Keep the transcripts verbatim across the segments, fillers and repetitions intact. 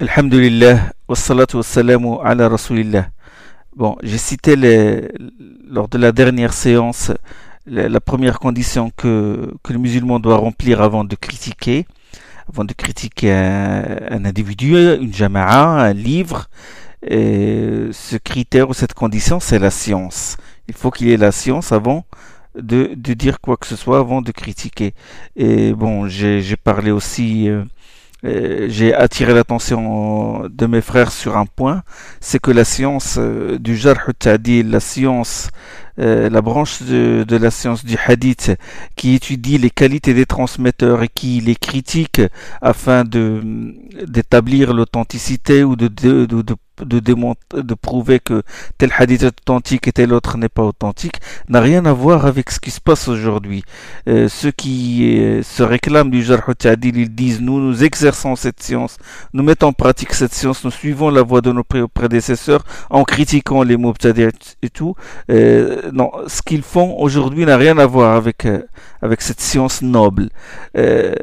Alhamdulillah, wassalatu wassalamu ala rasulillah. Bon, j'ai cité les- lors de la dernière séance la, la première condition que, que le musulman doit remplir avant de critiquer, avant de critiquer un, un individu, une jama'a, un livre. Et ce critère ou cette condition, c'est la science. Il faut qu'il y ait la science avant de, de dire quoi que ce soit, avant de critiquer. Et bon, j'ai j'ai parlé aussi. euh, euh, j'ai attiré l'attention de mes frères sur un point, c'est que la science euh, du jarh al-ta'dil, la science, euh, la branche de, de la science du hadith qui étudie les qualités des transmetteurs et qui les critique afin de d'établir l'authenticité ou de, de, de, de de, démont- de prouver que tel hadith est authentique et tel autre n'est pas authentique, n'a rien à voir avec ce qui se passe aujourd'hui. Euh, ceux qui euh, se réclament du jarh al-ta'dil, ils disent nous, nous exerçons cette science, nous mettons en pratique cette science, nous suivons la voie de nos pré- prédécesseurs en critiquant les mubtadi' et tout. Euh, non, ce qu'ils font aujourd'hui n'a rien à voir avec, euh, avec cette science noble. Euh,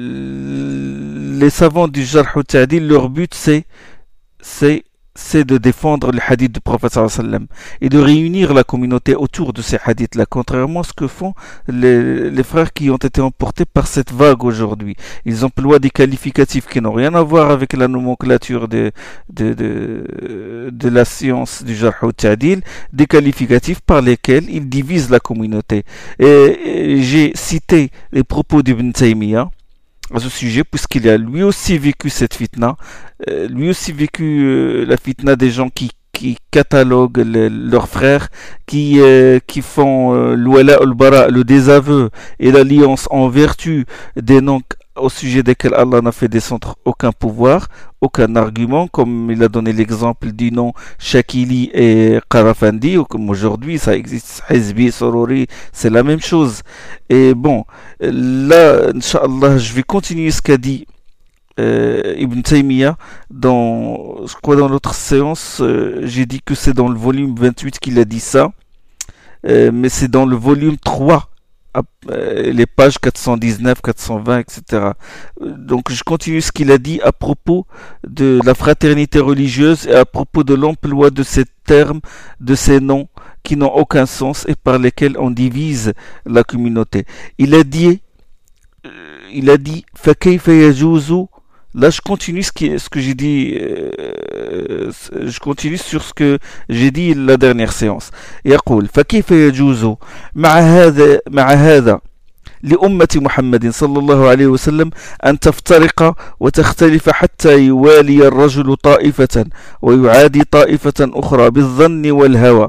les savants du jarh al-ta'dil, leur but c'est c'est c'est de défendre les hadiths du prophète sallallahu alayhi wa sallam et de réunir la communauté autour de ces hadiths-là, contrairement à ce que font les, les frères qui ont été emportés par cette vague aujourd'hui. Ils emploient des qualificatifs qui n'ont rien à voir avec la nomenclature de, de, de, de la science du jarh au ta'dil, des qualificatifs par lesquels ils divisent la communauté. Et, et j'ai cité les propos d'Ibn Taymiyyah à ce sujet, puisqu'il a lui aussi vécu cette fitna, euh, lui aussi vécu euh, la fitna des gens qui, qui cataloguent le- leurs frères, qui, euh, qui font euh, l'ouala al-bara, le désaveu et l'alliance en vertu des noms au sujet desquels Allah n'a fait descendre aucun pouvoir, aucun argument, comme il a donné l'exemple du nom Shakili et Qarafandi, ou comme aujourd'hui ça existe, Hizbi, Sorori, c'est la même chose. Et bon, là, Inch'Allah, je vais continuer ce qu'a dit euh, Ibn Taymiyyah dans, je crois dans l'autre séance, euh, j'ai dit que c'est dans le volume vingt-huit qu'il a dit ça, euh, mais c'est dans le volume trois, ap- euh, les pages quatre cent dix-neuf, quatre cent vingt, et cetera. Euh, Donc je continue ce qu'il a dit à propos de la fraternité religieuse et à propos de l'emploi de ces termes, de ces noms qui n'ont aucun sens et par lesquels on divise la communauté. Il a dit, euh, il a dit, فكيف يجوز. Là, je continue ce, qui, ce que j'ai dit, euh, je continue sur ce que j'ai dit la dernière séance. يقول فكيف يجوز مع هذا مع هذا لأمة محمد صلى الله عليه وسلم أن تفترق وتختلف حتى يوالي الرجل طائفة ويعادي طائفة أخرى بالظن والهوى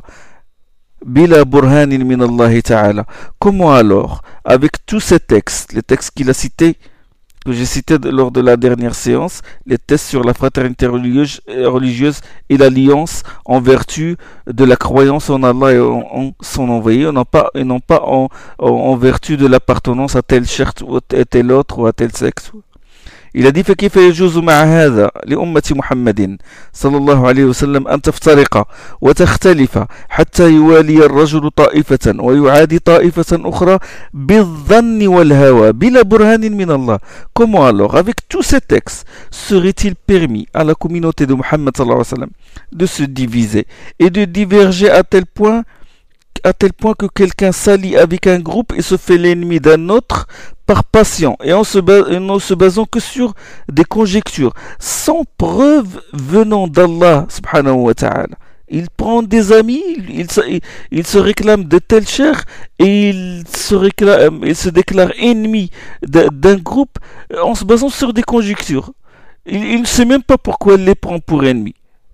بلا برهان من الله تعالى. Comment alors, avec tous ces textes, les textes qu'il a cités, que j'ai cités de- lors de la dernière séance, les textes sur la fraternité religieuse, euh, religieuse et l'alliance en vertu de la croyance en Allah et en, en son envoyé, et non pas, et non pas en, en, en vertu de l'appartenance à tel cherte ou à tel autre ou à tel sexe. Il a dit فكيف يجوز مع هذا لأمة محمد صلى الله عليه وسلم أن تفترق وتختلف حتى يوالي الرجل طائفة ويعادي طائفة أخرى بالظن والهوى بلا برهان من الله. Comment alors, avec tous ces textes, serait-il permis à la communauté de Muhammad sallallahu alayhi wa sallam de se diviser et de diverger à tel point à tel point que quelqu'un s'allie avec un groupe et se fait l'ennemi d'un autre par passion et en se, bas- et en se basant que sur des conjectures, sans preuve venant d'Allah subhanahu wa ta'ala. Il prend des amis, il, il se, il- il se réclame de tel cher et il se, réclame, il se déclare ennemi d'un d'un groupe euh, en se basant sur des conjectures. Il, il ne sait même pas pourquoi il les prend pour ennemis.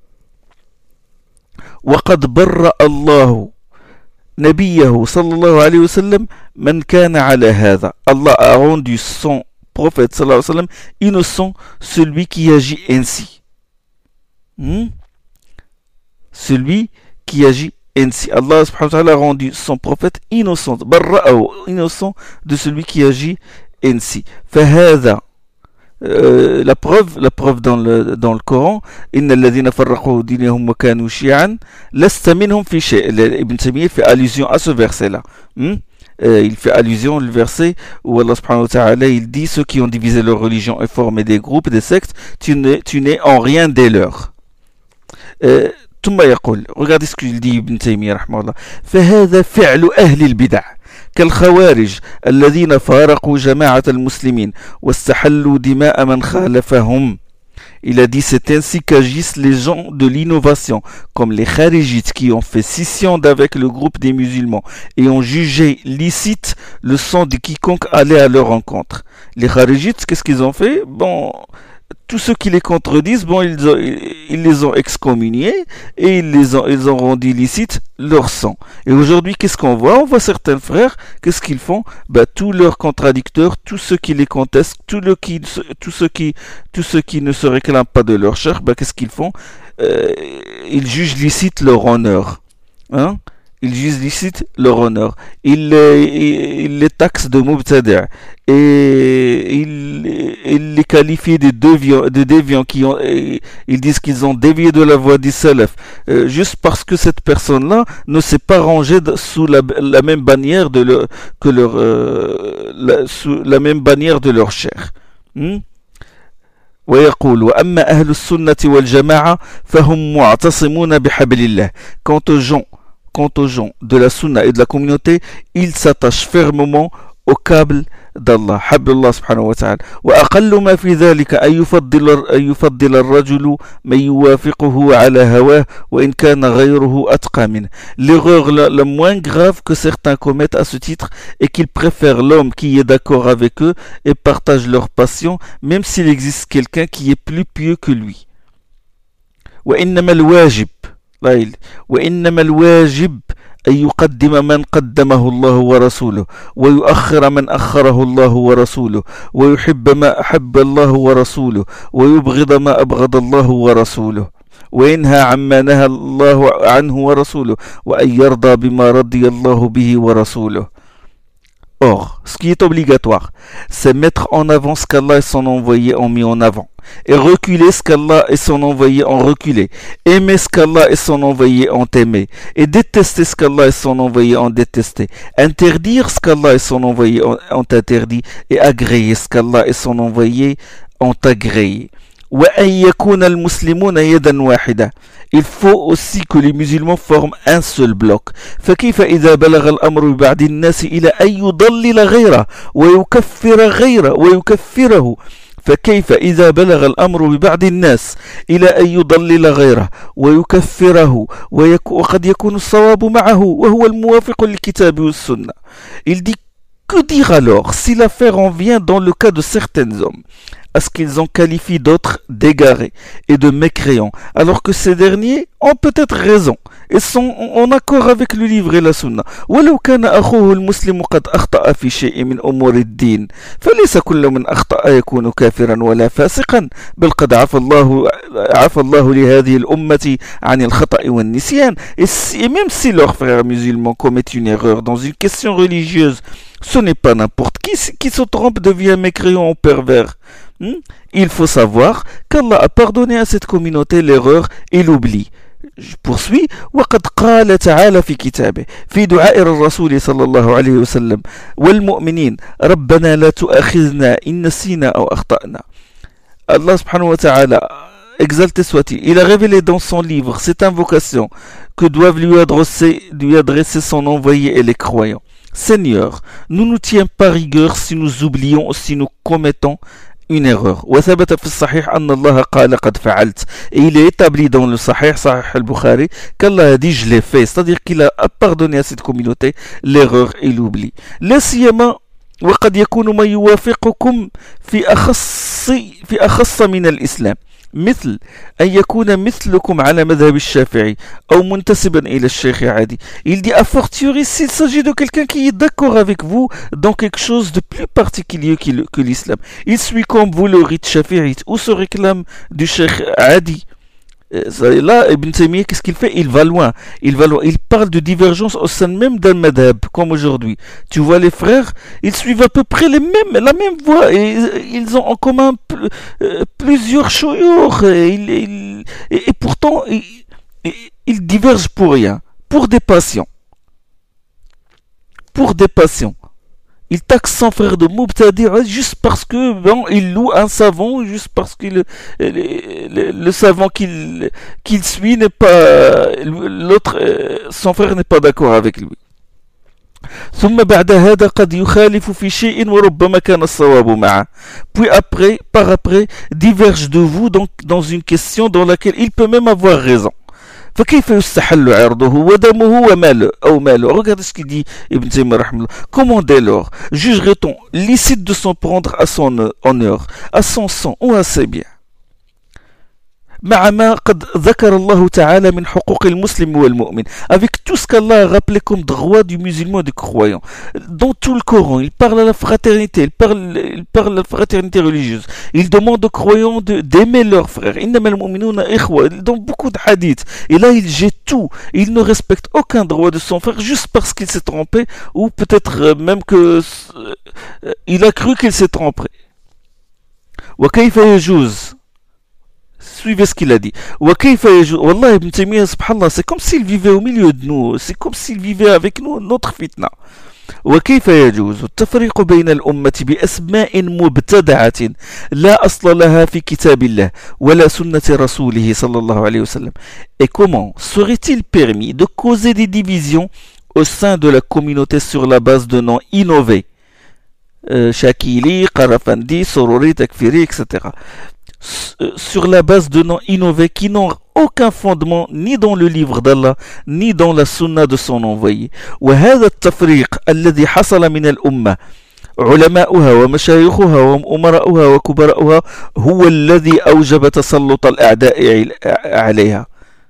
وقد برأ الله نبيه صلى الله عليه وسلم من كان على هذا. Allah a rendu son prophète صلى الله عليه وسلم innocent celui qui agit ainsi. Hmm? Celui qui agit ainsi. Allah subhanahu wa ta'ala a rendu son prophète innocent. برأه, innocent de celui qui agit ainsi. فهذا Euh, la preuve, la preuve dans le, dans le Coran, إن الذين فرقوا دينهم وكانوا شيعا لست منهم في شيء. Ibn Taymiyyah fait allusion à ce verset-là. Hmm? euh, il fait allusion au verset où Allah subhanahu wa ta'ala il dit ceux qui ont divisé leur religion et formé des groupes, des sectes, tu n'es, tu n'es en rien des leurs. Euh, ثم يقول, regardez ce qu'il dit Ibn Taymiyyah رحمه الله, فهذا فعل أهل البدع كالخوارج الذين فارقوا جماعة المسلمين واستحلوا دماء من خالفهم. Il a dit c'est ainsi qu'agissent les gens de l'innovation, comme les kharijites qui ont fait scission d'avec le groupe des musulmans et ont jugé licite le sang de quiconque allait à leur rencontre. Les kharijites, qu'est-ce qu'ils ont fait? Bon, tous ceux qui les contredisent, bon, ils, ont, ils les ont excommuniés et ils les ont, ils ont rendu licite leur sang. Et aujourd'hui, qu'est-ce qu'on voit? On voit certains frères, qu'est-ce qu'ils font? Bah, tous leurs contradicteurs, tous ceux qui les contestent, tous, le qui, tous, ceux, qui, tous ceux qui ne se réclament pas de leur chair, bah, qu'est-ce qu'ils font? euh, Ils jugent licite leur honneur. Hein? Ils jugent licite leur honneur. Ils, euh, ils, ils les taxent de mubtada' et ils, ils les qualifient de déviants, de déviants qui ont, ils disent qu'ils ont dévié de la voie du salaf, euh, juste parce que cette personne-là ne s'est pas rangée sous la, la même bannière de leur, que leur, euh, la, sous la même bannière de leur chair. Hmm? ويقول وأما أهل السنة والجماعة فهم معتصمون بحبل الله. Quant aux gens Quant aux gens de la sunna et de la communauté, ils s'attachent fermement au câble d'Allah, حبل الله سبحانه وتعالى. وأقل ما في ذلك أن يفضل أن يفضل الرجل من يوافقه على هواه وإن كان غيره أتقى منه. L'erreur la, la moins grave que certains commettent à ce titre est qu'ils préfèrent l'homme qui est d'accord avec eux et partage leur passion, même s'il existe quelqu'un qui est plus pieux que lui. وإنما الواجب وإنما الواجب أن يقدم من قدمه الله ورسوله ويؤخر من أخره الله ورسوله ويحب ما أحب الله ورسوله ويبغض ما أبغض الله ورسوله وينهى عما نهى الله عنه ورسوله وأن يرضى بما رضي الله به ورسوله. Or, ce qui est obligatoire, c'est mettre en avant ce qu'Allah et son envoyé ont mis en avant, et reculer ce qu'Allah et son envoyé ont reculé, aimer ce qu'Allah et son envoyé ont aimé, et détester ce qu'Allah et son envoyé ont détesté, interdire ce qu'Allah et son envoyé ont, ont interdit, et agréer ce qu'Allah et son envoyé ont agréé. وأن يكون المسلمون يدا واحدة. Il faut aussi que les musulmans forment un seul bloc. فكيف إذا بلغ الأمر ببعض الناس إلى أن يضلل غيره ويكفر غيره ويكفره فكيف إذا بلغ الأمر ببعض الناس إلى أن يضلل غيره ويكفره وقد يكون الصواب معه وهو الموافق للكتاب والسنة. Il dit, que dire alors si l'affaire en vient dans le cas de certains hommes à ce qu'ils ont qualifié d'autres d'égarés et de mécréants, alors que ces derniers ont peut-être raison et sont en accord avec le livre et la sunna. ولو كان أخوه المسلم قد أخطأ في شيء من أمور الدين فليس كل من أخطأ يكون كافرا ولا فاسقا بل قد عفى الله عفى الله لهذه الأمة عن الخطأ والنسيان. Et, si, et même si leurs frères musulmans commettent une erreur dans une question religieuse, ce n'est pas n'importe qui qui se trompe devient mécréant ou pervers. Hmm? Il faut savoir qu'Allah a pardonné à cette communauté l'erreur et l'oubli. Je poursuis. وقد قال تعالى في كتابه في دعاء الرسول صلى الله عليه وسلم والمؤمنين ربنا لا تؤاخذنا إن نسينا أو أخطأنا. Allah subhanahu wa ta'ala, exalté soit-il, il a révélé dans son livre cette invocation que doivent lui adresser, lui adresser son envoyé et les croyants. Seigneur, nous ne tiens pas rigueur si nous oublions ou si nous commettons une erreur. وثبت في الصحيح أن الله قال قد فعلت. Et il est établi dans le Sahih, Sahih al-Bukhari, qu'Allah a dit je l'ai fait. C'est-à-dire qu'il a pardonné à cette communauté l'erreur et l'oubli. لا سيما وقد يكون ما يوافقكم في أخص في أخص من الإسلام. مثل أن يكون مثلكم على مذهب الشافعي أو منتسبا إلى الشيخ عادي. Il dit a fortiori s'il s'agit de quelqu'un qui est d'accord avec vous dans quelque chose de plus particulier que l'islam. Il suit comme vous le rite shafi'ite ou se réclame du cheikh Adi. Là, Ibn Taymiyyah, qu'est-ce qu'il fait? Il va loin. Il va loin. Il parle de divergence au sein même d'un madhab, comme aujourd'hui. Tu vois, les frères, ils suivent à peu près les mêmes, la même voie. Et ils ont en commun plusieurs shuyukh. Et, et, et pourtant, ils, ils divergent pour rien, pour des passions. pour des patients. Il taxe son frère de Mubtadi juste parce que bon, il loue un savant, juste parce que le, le, le, le savant qu'il qu'il suit n'est pas l'autre, son frère n'est pas d'accord avec lui. ثم بعد هذا قد يخالف في شيء وربما كان الصواب معه. Puis après, par après, diverge de vous donc dans une question dans laquelle il peut même avoir raison. فكيف يستحل عرضه ودمه وماله أو ماله. Regardez ce qu'il dit Ibn Taymiyyah rahimahullah. Comment dès lors jugerait-on licite de s'en prendre à son honneur, à son sang ou à ses biens, مع ما قد ذكر الله تعالى من حقوق المسلم والمؤمن, avec tout ce qu'Allah a rappelé comme droit du musulman et du croyant. Dans tout le Coran, il parle à la fraternité, il parle, il parle à la fraternité religieuse. Il demande aux croyants de, d'aimer leurs frères. إنما المؤمنون إخوة. Dans beaucoup de hadiths. Et là, il jette tout. Il ne respecte aucun droit de son frère juste parce qu'il s'est trompé, ou peut-être même que euh, il a cru qu'il s'est trompé. وكيف يجوز. Suivez ce qu'il a dit. Wallah, Ibn Taymiyyah, subhanallah, c'est comme s'il vivait au milieu de nous, c'est comme s'il vivait avec nous notre fitna. وكيف يجوز التفريق بين الأمة بأسماء مبتدعة لا أصل لها في كتاب الله ولا سنة رسوله صلى الله عليه وسلم. Et comment serait-il permis de causer des divisions au sein de la communauté sur la base de noms innovés, euh, Shakili, Qarafandi, Sorori, Takfiri, et cetera, sur la base de noms innovés qui n'ont aucun fondement ni dans le livre d'Allah ni dans la sunna de son envoyé. وهذا التفريق الذي حصل من الأمة علماؤها ومشايخها وأمراؤها وكبراؤها هو الذي أوجب تسلط الأعداء عليها.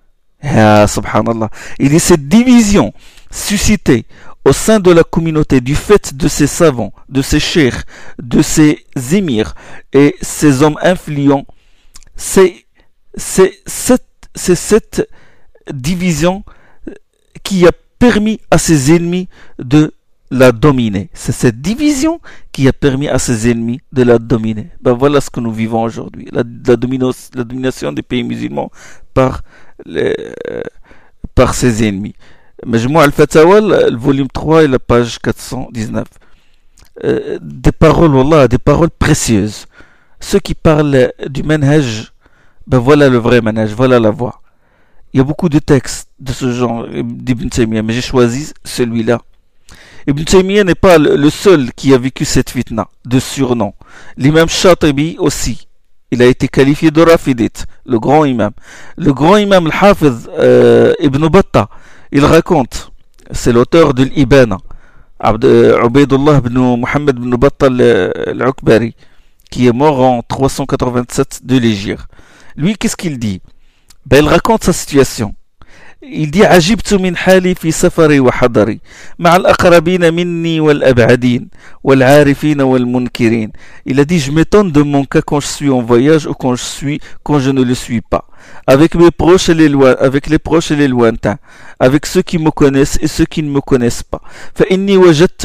Ah, subhanallah. Il est cette division suscitée au sein de la communauté du fait de ces savants, de ces cheikhs, de ces émirs et ces hommes influents, c'est, c'est, cette, c'est cette division qui a permis à ses ennemis de la dominer. C'est cette division qui a permis à ses ennemis de la dominer. Ben voilà ce que nous vivons aujourd'hui, la, la, dominos, la domination des pays musulmans par, les, euh, par ses ennemis. Majmou' al-Fatawa, le volume trois et la page quatre cent dix-neuf. Euh, des paroles, wallah, des paroles précieuses. Ceux qui parlent du manhaj, ben voilà le vrai manhaj, voilà la voie. Il y a beaucoup de textes de ce genre d'Ibn Taymiyyah, mais j'ai choisi celui-là. Ibn Taymiyyah n'est pas le seul qui a vécu cette fitna de surnom. L'imam Shatibi aussi. Il a été qualifié de Rafidite, le grand imam. Le grand imam al-Hafiz euh, Ibn Battah, il raconte, c'est l'auteur de l'Ibana, Ubaydullah ibn Muhammad ibn Battah al-Ukbari, qui est mort en trois cent quatre-vingt-sept de l'Hégire. Lui, qu'est-ce qu'il dit? Ben, il raconte sa situation. Il dit عجبت من حالي في سفري وحضري مع الأقربين مني والأبعدين والعارفين والمنكرين. Il a dit je m'étonne de mon cas quand je suis en voyage ou quand je suis quand je ne le suis pas, avec mes proches et les loin, avec les proches et les lointains, avec ceux qui me connaissent et ceux qui ne me connaissent pas. فإني وجدت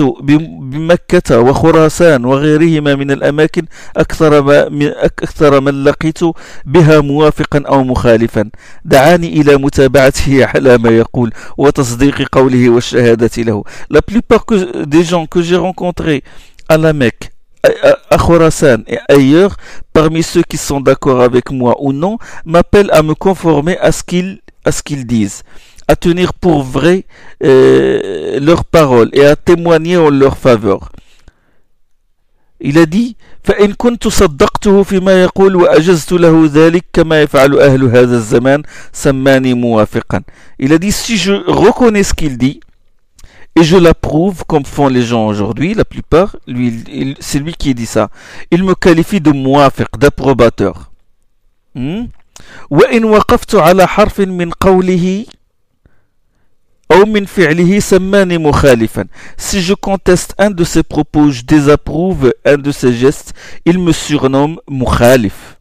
بمكة وخراسان وغيرهما من الأماكن أكثر ما أكثر من لقيت بها موافقا أو مخالفا دعاني إلى متابعته على ما يقول وتصديق قوله والشهادة له. La plupart que, des gens que j'ai rencontrés à la Mecque, à Khorasan et ailleurs, parmi ceux qui sont d'accord avec moi ou non, m'appellent à me conformer à ce qu'ils, à ce qu'ils disent, à tenir pour vrai euh, leurs paroles et à témoigner en leur faveur. Il a dit فإن كنت صدقته فيما يقول وأجزت له ذلك كما يفعل أهل هذا الزمان سماني موافقا. Il a dit si je reconnais ce qu'il dit et je l'approuve comme font les gens aujourd'hui, la plupart, lui, il, c'est lui qui dit ça, il me qualifie de muafiq, d'approbateur. Hmm? وإن وقفت على حرف من قوله أو من فعله سماني مخالفا. Si je conteste un de ses propos, je désapprouve un de ses gestes, il me surnomme مخالف.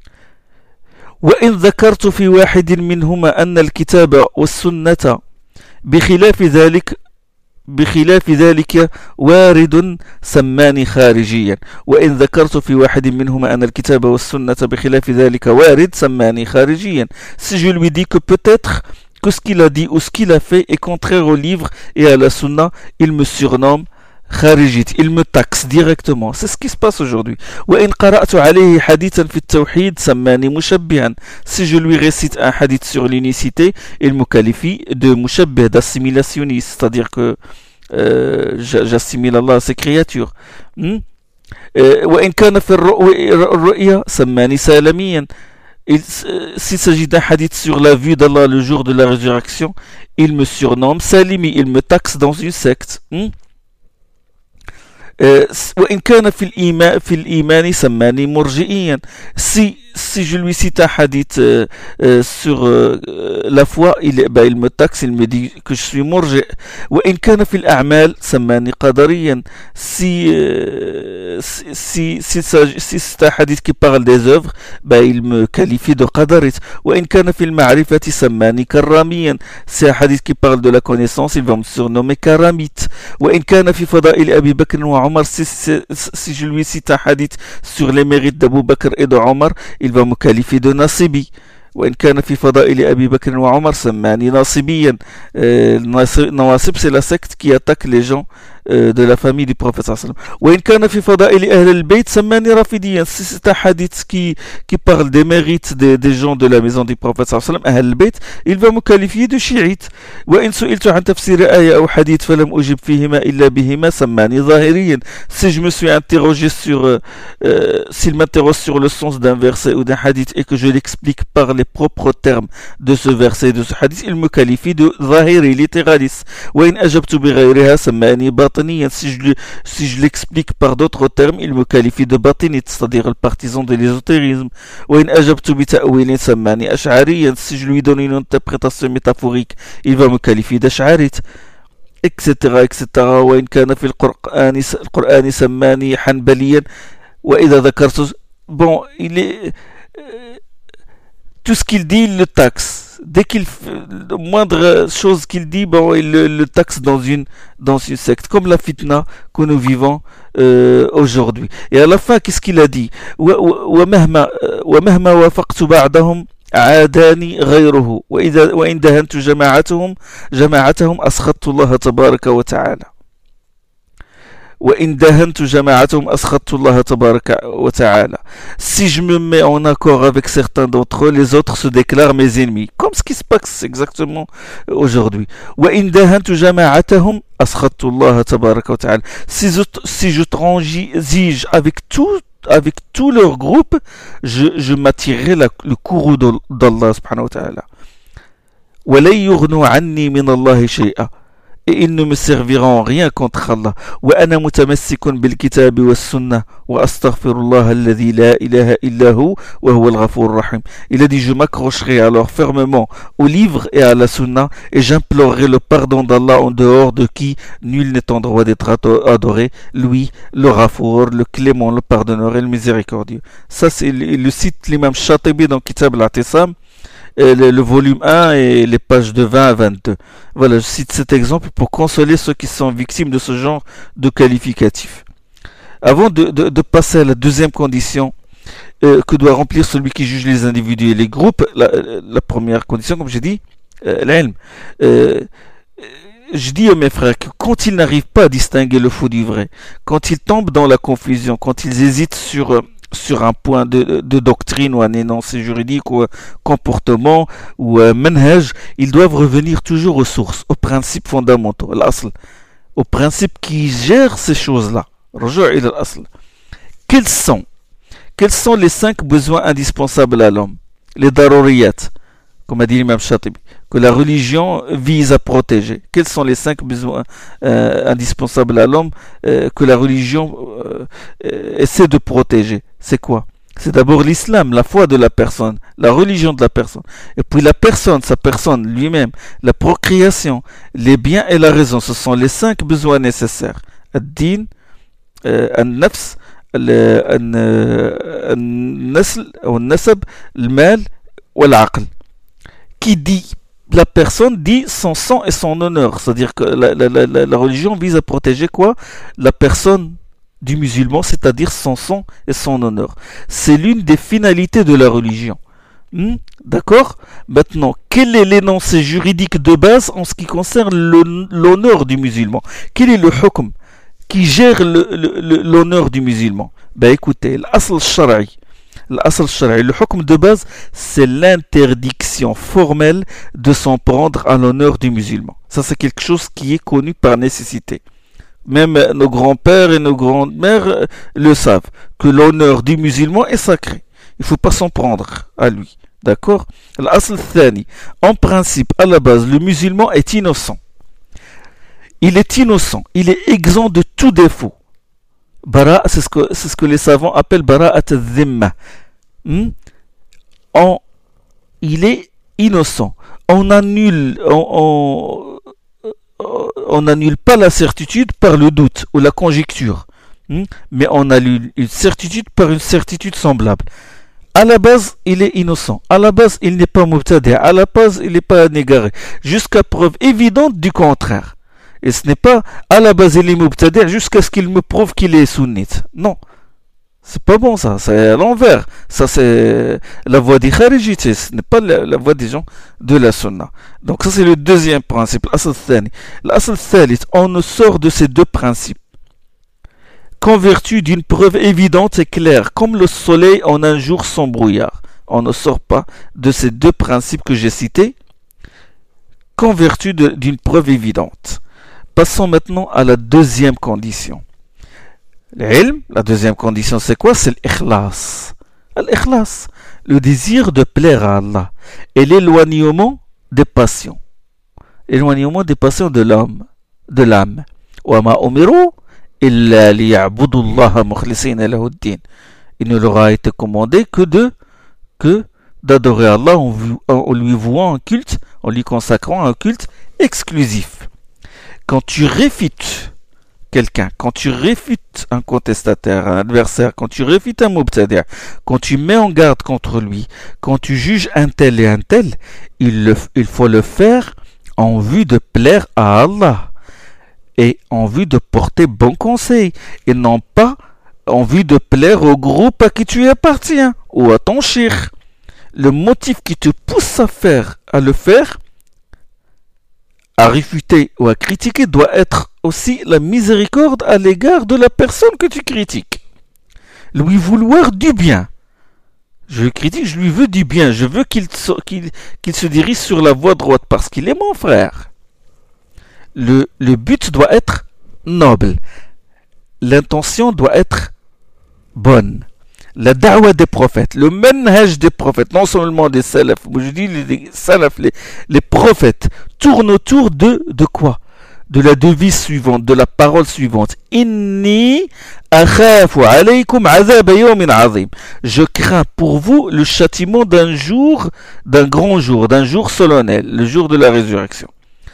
وإن ذكرت في واحد منهما أن الكتاب والسنة بخلاف ذلك بخلاف ذلك وارد سماني خارجيا. وإن ذكرت في واحد منهما أن الكتاب والسنة بخلاف ذلك وارد سماني خارجيا. Si je lui dis que peut-être que ce qu'il a dit ou ce qu'il a fait est contraire au livre et à la sunna, il me surnomme Kharijit, il me taxe directement. C'est ce qui se passe aujourd'hui. وإن قرأت عليه حديثا في التوحيد سماني مشبها. Si je lui récite un hadith sur l'unicité, il me qualifie de mushabbih, d'assimilationniste, c'est-à-dire que euh, j'assimile Allah à ses créatures. Hmm? وإن كان في الرؤيا سماني سالميا. S'il s'agit d'un hadith sur la vue d'Allah le jour de la résurrection, il me surnomme Salimi, il me taxe dans une secte. Hmm? وإن كان في الإيمان في الإيمان سماني مرجئيا. si si je lui cite un hadith euh, euh, sur euh, la foi, il, bah, il me taxe, il me dit que je suis murji. وإن كان في الأعمال سماني قدريا. si euh, si si, si, si c'est un hadith qui parle des œuvres, bah, il me qualifie de qadarit. وإن كان في المعرفة سماني كراميا. si un hadith qui parle de la connaissance, il va me surnommer karamite. وإن كان في فضائل أبي بكر وعمر. si, si, si je lui cite un hadith sur les mérites d'Abu Bakr et de Omar, il va me qualifier de nasibi. وإن كان في فضائل أبي بكر وعمر سماني ناصبيا. نواصب c'est la secte qui attaque les gens euh, de la famille du prophète sallallahu alayhi wa sallam. وإن كان في فضائل أهل البيت سماني رافضيا. si c'est un hadith qui, qui parle des mérites des, des gens de la maison du prophète sallallahu alayhi wa sallam, أهل البيت, il va me qualifier de chiite. وإن سئلت عن تفسير آية أو حديث فلم أجب فيهما إلا بهما سماني ظاهريا. si je me suis interrogé sur euh, euh, s'il m'interroge sur le sens d'un verset ou d'un hadith et que je l'explique par les propres termes de ce verset et de ce hadith, il me qualifie de zahiri, littéraliste. وإن أجبت بغيرها سماني باطنيا. si je, si je l'explique par d'autres termes, il me qualifie de batinite, c'est-à-dire le partisan de l'ésotérisme. وإن أجبت بتأويل سماني أشعريا. si je lui donne une interprétation métaphorique, il va me qualifier d'ash'arite, etc etc. وإن كان في القرآن القرآن سماني حنبليا. وإذا ذكرت, bon, il est tout ce qu'il dit, il le taxe. Dès qu'il fait la moindre chose qu'il dit, bon, il le, le taxe dans une, dans une secte, comme la fitna que nous vivons euh, aujourd'hui. Et à la fin, qu'est-ce qu'il a dit? ومهما ومهما وافقت بعضهم عاداني غيره وإذا وإن دهنت جماعتهم جماعتهم أسخطت الله تبارك وتعالى. وإن دهنت جماعتهم أسخطت الله تبارك وتعالى. Si je me mets en accord avec certains d'entre eux, les autres se déclarent mes ennemis, comme ce qui se passe exactement aujourd'hui. وإن دهنت جماعتهم أسخطت الله تبارك وتعالى. Si je, si je transige avec tout avec tout leur groupe, je, je m'attirerai la, le courroux d'Allah subhanahu wa ta'ala. وَلَن يُغْنُوا عَنِّي مِنَ اللَّهِ شَيْئًا. Et ils ne me serviront rien contre Allah. وأنا متمسك بالكتاب والسنة وأستغفر الله الذي لا إله إلا هو وهو الغفور الرحيم. Il a dit, je m'accrocherai alors fermement au livre et à la sunna et j'implorerai le pardon d'Allah en dehors de qui nul n'est en droit d'être adoré, lui le Ghafour, le clément, le pardonneur et le miséricordieux. Ça c'est le cite l'imam Shatibi dans Kitab al-Atisam, Le, le volume un et les pages de vingt à vingt-deux. Voilà, je cite cet exemple pour consoler ceux qui sont victimes de ce genre de qualificatif. Avant de, de, de passer à la deuxième condition euh, que doit remplir celui qui juge les individus et les groupes, la, la première condition, comme j'ai dit, euh, l'ilm. Euh, je dis à mes frères que quand ils n'arrivent pas à distinguer le faux du vrai, quand ils tombent dans la confusion, quand ils hésitent sur... Euh, sur un point de, de doctrine ou un énoncé juridique ou un comportement ou un manhaj, ils doivent revenir toujours aux sources, aux principes fondamentaux, l'asl, aux principes qui gèrent ces choses-là. Quels sont, quels sont les cinq besoins indispensables à l'homme? Les daruriyat, comme a dit l'imam Shatibi, que la religion vise à protéger. Quels sont les cinq besoins euh, indispensables à l'homme euh, que la religion euh, essaie de protéger? C'est quoi? C'est d'abord l'islam, la foi de la personne, la religion de la personne. Et puis la personne, sa personne lui-même, la procréation, les biens et la raison. Ce sont les cinq besoins nécessaires. Ad-din, al-nafs, al-nasl, al-nasab, al-mal, al-aql. Qui dit, la personne dit son sang et son honneur. C'est-à-dire que la, la, la, la religion vise à protéger quoi? La personne du musulman, c'est-à-dire son sang et son honneur. C'est l'une des finalités de la religion. Hmm, d'accord. Maintenant, quel est l'énoncé juridique de base en ce qui concerne le- l'honneur du musulman? Quel est le hukm qui gère le- le- le- l'honneur du musulman? Ben écoutez, l'asl shara'i, l'asl shara'i, le hukm de base, c'est l'interdiction formelle de s'en prendre à l'honneur du musulman. Ça, c'est quelque chose qui est connu par nécessité. Même euh, nos grands-pères et nos grandes-mères euh, le savent, que l'honneur du musulman est sacré. Il ne faut pas s'en prendre à lui. D'accord? L'asl thani. En principe, à la base, le musulman est innocent. Il est innocent. Il est exempt de tout défaut. Bara, c'est ce que, c'est ce que les savants appellent bara'at al-dhimma. Hmm? En- Il est innocent. On annule, on, on, on n'annule pas la certitude par le doute ou la conjecture. Hmm? Mais on annule une certitude par une certitude semblable. À la base, il est innocent. À la base, il n'est pas mubtadi'. À la base, il n'est pas négaré. Jusqu'à preuve évidente du contraire. Et ce n'est pas à la base, il est mubtadi' jusqu'à ce qu'il me prouve qu'il est sunnite. Non. C'est pas bon ça. C'est à l'envers. Ça, c'est la voie des kharijite. Ce n'est pas la, la voie des gens de la sunna. Donc, ça, c'est le deuxième principe. L'asl thani. L'asl thalith. On ne sort de ces deux principes qu'en vertu d'une preuve évidente et claire, comme le soleil en un jour sans brouillard. On ne sort pas de ces deux principes que j'ai cités qu'en vertu de- d'une preuve évidente. Passons maintenant à la deuxième condition. L'ilm, la deuxième condition, c'est quoi? C'est l'ikhlas. L'ikhlas, le désir de plaire à Allah et l'éloignement des passions. L'éloignement des passions de l'homme, de l'âme. Wa ma umiru illa liya'budu Allah mukhlisina lahu ad-din. Il ne leur a été commandé que de que d'adorer Allah en, vu- en lui vouant un culte, en lui consacrant un culte exclusif. Quand tu réfutes quelqu'un, quand tu réfutes un contestataire, un adversaire, quand tu réfutes un mubtadi', quand tu mets en garde contre lui, quand tu juges un tel et un tel, il, le- il faut le faire en vue de plaire à Allah et en vue de porter bon conseil et non pas en vue de plaire au groupe à qui tu appartiens ou à ton shir. Le motif qui te pousse à faire, à le faire, à réfuter ou à critiquer doit être aussi la miséricorde à l'égard de la personne que tu critiques. Lui vouloir du bien. Je le critique, je lui veux du bien. Je veux qu'il se, qu'il, qu'il se dirige sur la voie droite parce qu'il est mon frère. Le, le but doit être noble. L'intention doit être bonne. La da'wa des prophètes, le manhaj des prophètes, non seulement des salafs, moi je dis les salafs, les, les prophètes, tournent autour de, de quoi? De la devise suivante, de la parole suivante. Inni akhafu alaykum azab yawmin azim. Je crains pour vous le châtiment d'un jour, d'un grand jour, d'un jour solennel, le jour de la résurrection.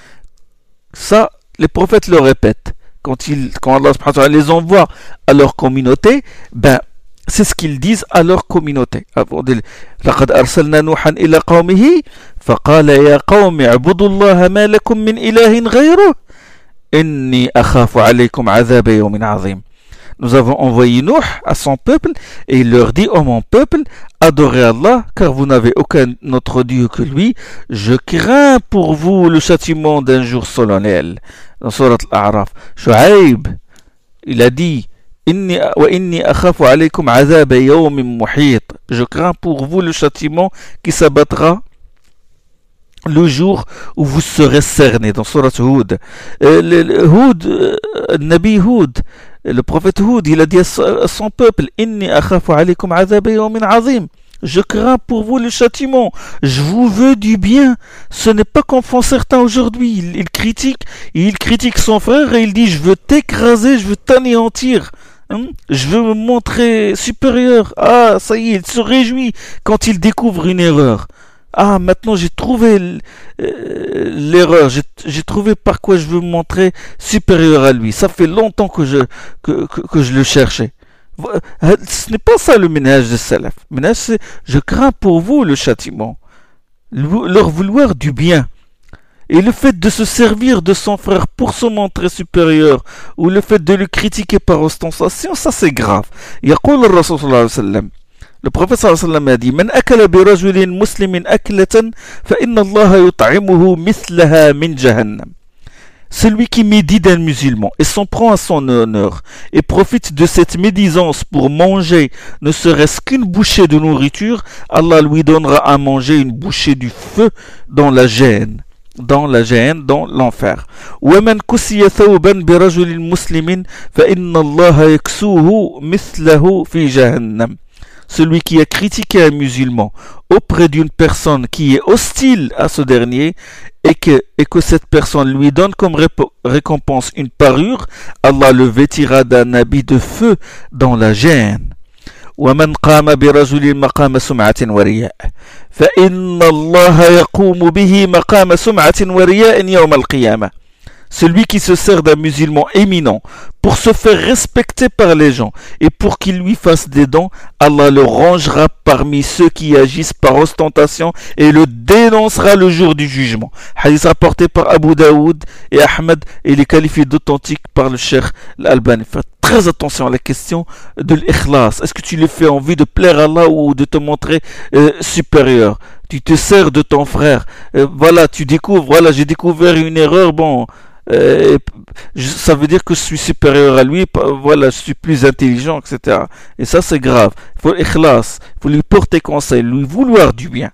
Ça, les prophètes le répètent. Quand, ils, quand Allah subhanahu wa ta'ala les envoie à leur communauté, ben, c'est ce qu'ils disent à leur communauté. لقد أرسلنا نوحا إلى قومه فقال يا قوم اعبدوا الله ما لكم من إله غيره إني أخاف عليكم عذاب يوم عظيم. Nous avons envoyé Nuh à son peuple et il leur dit: ô mon peuple, adorez Allah car vous n'avez aucun autre Dieu que lui. Je crains pour vous le châtiment d'un jour solennel. Dans Surat Al-A'raf, Shu'aib, il a dit: Inni wa inni akhafu alaykum azab yawmin muhit. Je crains pour vous le châtiment qui s'abattra le jour où vous serez cernés. Dans Surat Hud, euh, le, le, Hud, euh, Nabi Hud, le prophète Hud, il a dit à son peuple: Inni akhafu alaykum azab yawmin azim. Je crains pour vous le châtiment. Je vous veux du bien. Ce n'est pas comme font certains aujourd'hui. Ils, ils critiquent, ils critiquent son frère et il dit: je veux t'écraser, je veux t'anéantir. Hein? Je veux me montrer supérieur. Ah, ça y est, il se réjouit quand il découvre une erreur. Ah, maintenant j'ai trouvé euh, l'erreur, j'ai, j'ai trouvé par quoi je veux me montrer supérieur à lui. Ça fait longtemps que je, que, que, que je le cherchais. Ce n'est pas ça le ménage de salaf. Le ménage, c'est: je crains pour vous le châtiment. Leur vouloir du bien. Et le fait de se servir de son frère pour se montrer supérieur, ou le fait de le critiquer par ostentation, ça c'est grave. يقول الرسول صلى الله عليه وسلم: Le prophète sallallahu alayhi wa sallam a dit Man akala bi rajulin muslimin aklatan fa inna Allah yut'imuhu mithlaha min jahannam. Celui qui médit d'un musulman et s'en prend à son honneur et profite de cette médisance pour manger ne serait-ce qu'une bouchée de nourriture, Allah lui donnera à manger une bouchée du feu dans la gêne, dans la gêne, dans l'enfer. وَمَنْ كُسِيَ ثَوْبًا بِرَجُلٍ مُسْلِمٍ فَإِنَّ اللَّهَ يَكْسُوهُ مِثْلَهُ فِي جَهَنَّمٍ. Celui qui a critiqué un musulman auprès d'une personne qui est hostile à ce dernier et que, et que cette personne lui donne comme récompense une parure, Allah le vêtira d'un habit de feu dans la gêne. ومن قام برجل مقام سمعة ورياء فإن الله يقوم به مقام سمعة ورياء يوم القيامة. Celui qui se sert d'un musulman éminent pour se faire respecter par les gens et pour qu'il lui fasse des dons, Allah le rangera parmi ceux qui agissent par ostentation et le dénoncera le jour du jugement. Hadith rapporté par Abu Daoud et Ahmed et il est qualifié d'authentique par le Cheikh Al-Albani. Faites très attention à la question de l'ikhlas. Est-ce que tu le fais en vue de plaire à Allah ou de te montrer euh, supérieur? Tu te sers de ton frère. Euh, voilà, tu découvres, voilà, j'ai découvert une erreur, bon... Euh, ça veut dire que je suis supérieur à lui, voilà, je suis plus intelligent, et cetera. Et ça, c'est grave. Il faut l'ikhlas, il faut lui porter conseil, lui vouloir du bien.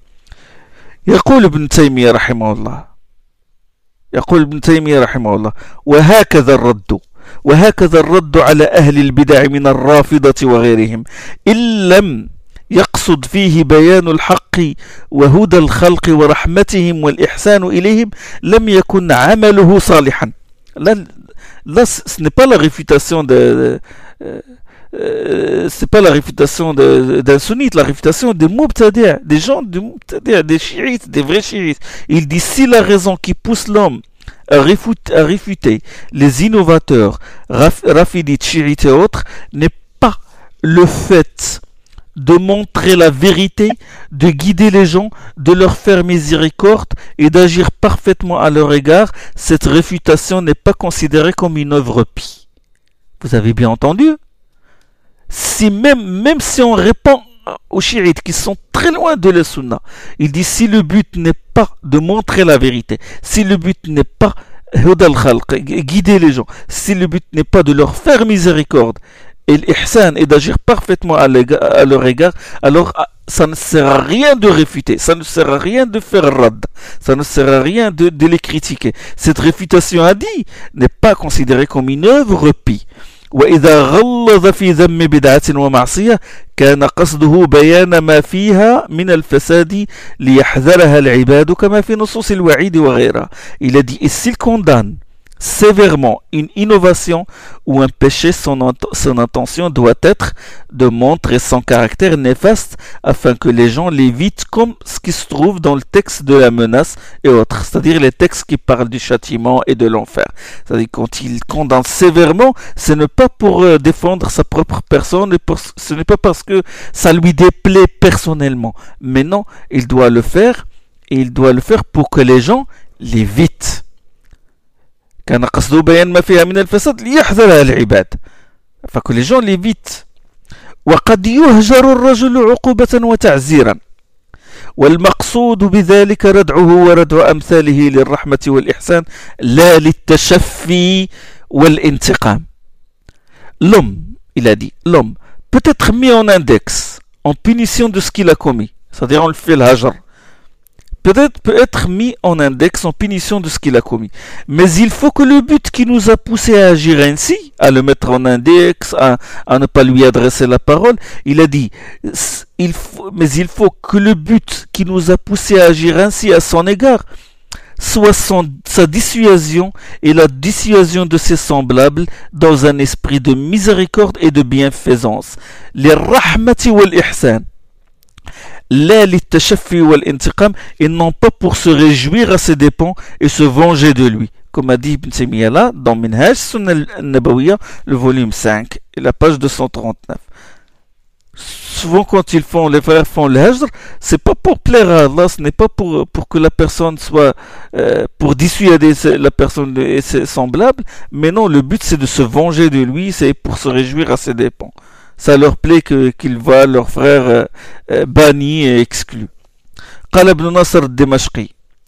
يقول ابن تيمية رحمه الله يقول ابن تيمية رحمه الله وهكذا الرد وهكذا الرد على أهل البدع من الرافضة وغيرهم إن لم يقصد فيه بيان الحق وهدى الخلق ورحمتهم والإحسان إليهم لم يكن عمله صالحا. Là, là ce n'est pas la réfutation de, euh, euh, c'est pas la réfutation de, d'un sunnite, la réfutation des mubtadi', des gens des mubtadi', des chiites, des vrais chiites. Il dit si la raison qui pousse l'homme à réfuter, à réfuter les innovateurs, raf, rafidites, chiites et autres, n'est pas le fait de montrer la vérité, de guider les gens, de leur faire miséricorde et d'agir parfaitement à leur égard, cette réfutation n'est pas considérée comme une œuvre pie. Vous avez bien entendu? Si même, même si on répond aux chiites qui sont très loin de la sunna, il dit si le but n'est pas de montrer la vérité, si le but n'est pas guider les gens, si le but n'est pas de leur faire miséricorde, et l'ihsan est d'agir parfaitement à, à leur égard, alors ça ne sert à rien de réfuter, ça ne sert à rien de faire rad, ça ne sert à rien de, de les critiquer. Cette réfutation a dit n'est pas considérée comme une œuvre pie. وإذا غلظ في ذم بدعة ومعصية كان قصده بيان ما فيها من الفساد ليحذرها العباد كما في نصوص الوعيد وغيرها. Il a dit et s'il condamne sévèrement une innovation ou un péché, son, son intention doit être de montrer son caractère néfaste afin que les gens l'évitent comme ce qui se trouve dans le texte de la menace et autres, c'est-à-dire les textes qui parlent du châtiment et de l'enfer. C'est-à-dire quand il condamne sévèrement, ce n'est pas pour euh, défendre sa propre personne, et pour, ce n'est pas parce que ça lui déplaît personnellement, mais non, il doit le faire et il doit le faire pour que les gens l'évitent. كان قصده بيان ما فيها من الفساد ليحذرها العباد فكل les gens l'évitent. وقد يهجر الرجل عقوبة وتعزيرا والمقصود بذلك ردعه وردع أمثاله للرحمة والإحسان لا للتشفي والانتقام. L'homme, il a dit, l'homme peut être mis en index en punition de ce qu'il a commis, c'est-à-dire on le fait le hajr, peut-être peut être mis en index en punition de ce qu'il a commis. Mais il faut que le but qui nous a poussé à agir ainsi, à le mettre en index, à, à ne pas lui adresser la parole, il a dit, il faut, mais il faut que le but qui nous a poussé à agir ainsi à son égard soit son, sa dissuasion et la dissuasion de ses semblables dans un esprit de miséricorde et de bienfaisance. Les rahmati wal ihsan. La littachafi wal intiqam, et non pas pour se réjouir à ses dépens et se venger de lui. Comme a dit Ibn Taymiyyah là, dans Minhaj Sunnah al-Nabawiyya, le volume cinq, et la page deux cent trente-neuf. Souvent quand ils font, les frères font le hajr, c'est pas pour plaire à Allah, ce n'est pas pour, pour que la personne soit, euh, pour dissuader la personne et ses semblables, mais non, le but c'est de se venger de lui, c'est pour se réjouir à ses dépens. ça leur plaît que, qu'ils voient leur frère euh, euh, banni et exclu. قال ابن نصر الدمشقي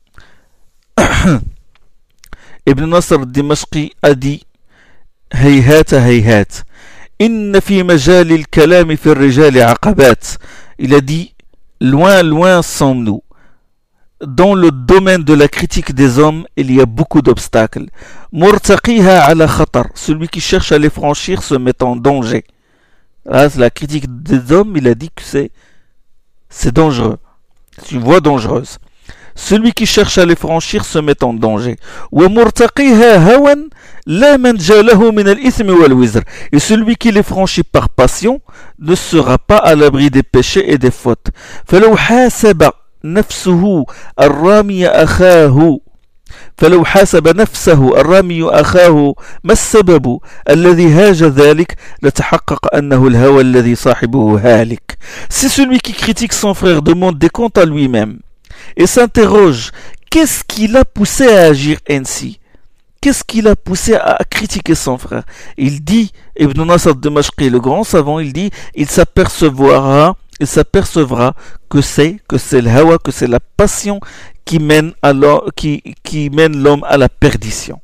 ابن نصر الدمشقي a dit هيهات هيهات إن في مجال الكلام في الرجال عقبات. Il a dit loin loin sommes-nous. Dans le domaine de la critique des hommes, il y a beaucoup d'obstacles. مرتقيها على خطر. Celui qui cherche à les franchir se met en danger. Là, la critique des hommes, il a dit que c'est, c'est dangereux. C'est une voie dangereuse. Celui qui cherche à les franchir se met en danger. ومرتقيها هوى لا منجى له من الإثم والوزر. Et celui qui les franchit par passion ne sera pas à l'abri des péchés et des fautes. فلو حاسب نفسه الرامي أخاه فلو حاسب نفسه الرامي أخاه ما السبب الذي هاج ذلك لتحقق أنه الهوى الذي صاحبه هالك. Si celui qui critique son frère demande des comptes à lui-même et s'interroge qu'est-ce qui l'a poussé à agir ainsi, qu'est-ce qui l'a poussé à critiquer son frère, il dit, Ibn Nasr Dimashqi, le grand savant, il dit, il s'apercevra il s'apercevra que c'est que c'est le hawa, que c'est la passion qui mène à l'homme, qui, qui mène l'homme à la perdition.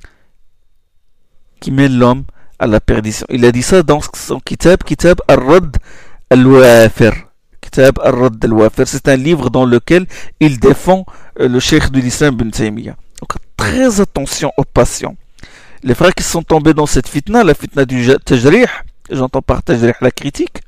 Qui mène l'homme à la perdition. Il a dit ça dans son kitab, kitab Ar-Radd Al-Wafir. Kitab Ar-Radd Al-Wafir. C'est un livre dans lequel il défend le cheikh de l'islam Ibn Taymiyyah. Donc très attention aux passions. Les frères qui sont tombés dans cette fitna, la fitna du tajrih, j'entends par tajrih la critique,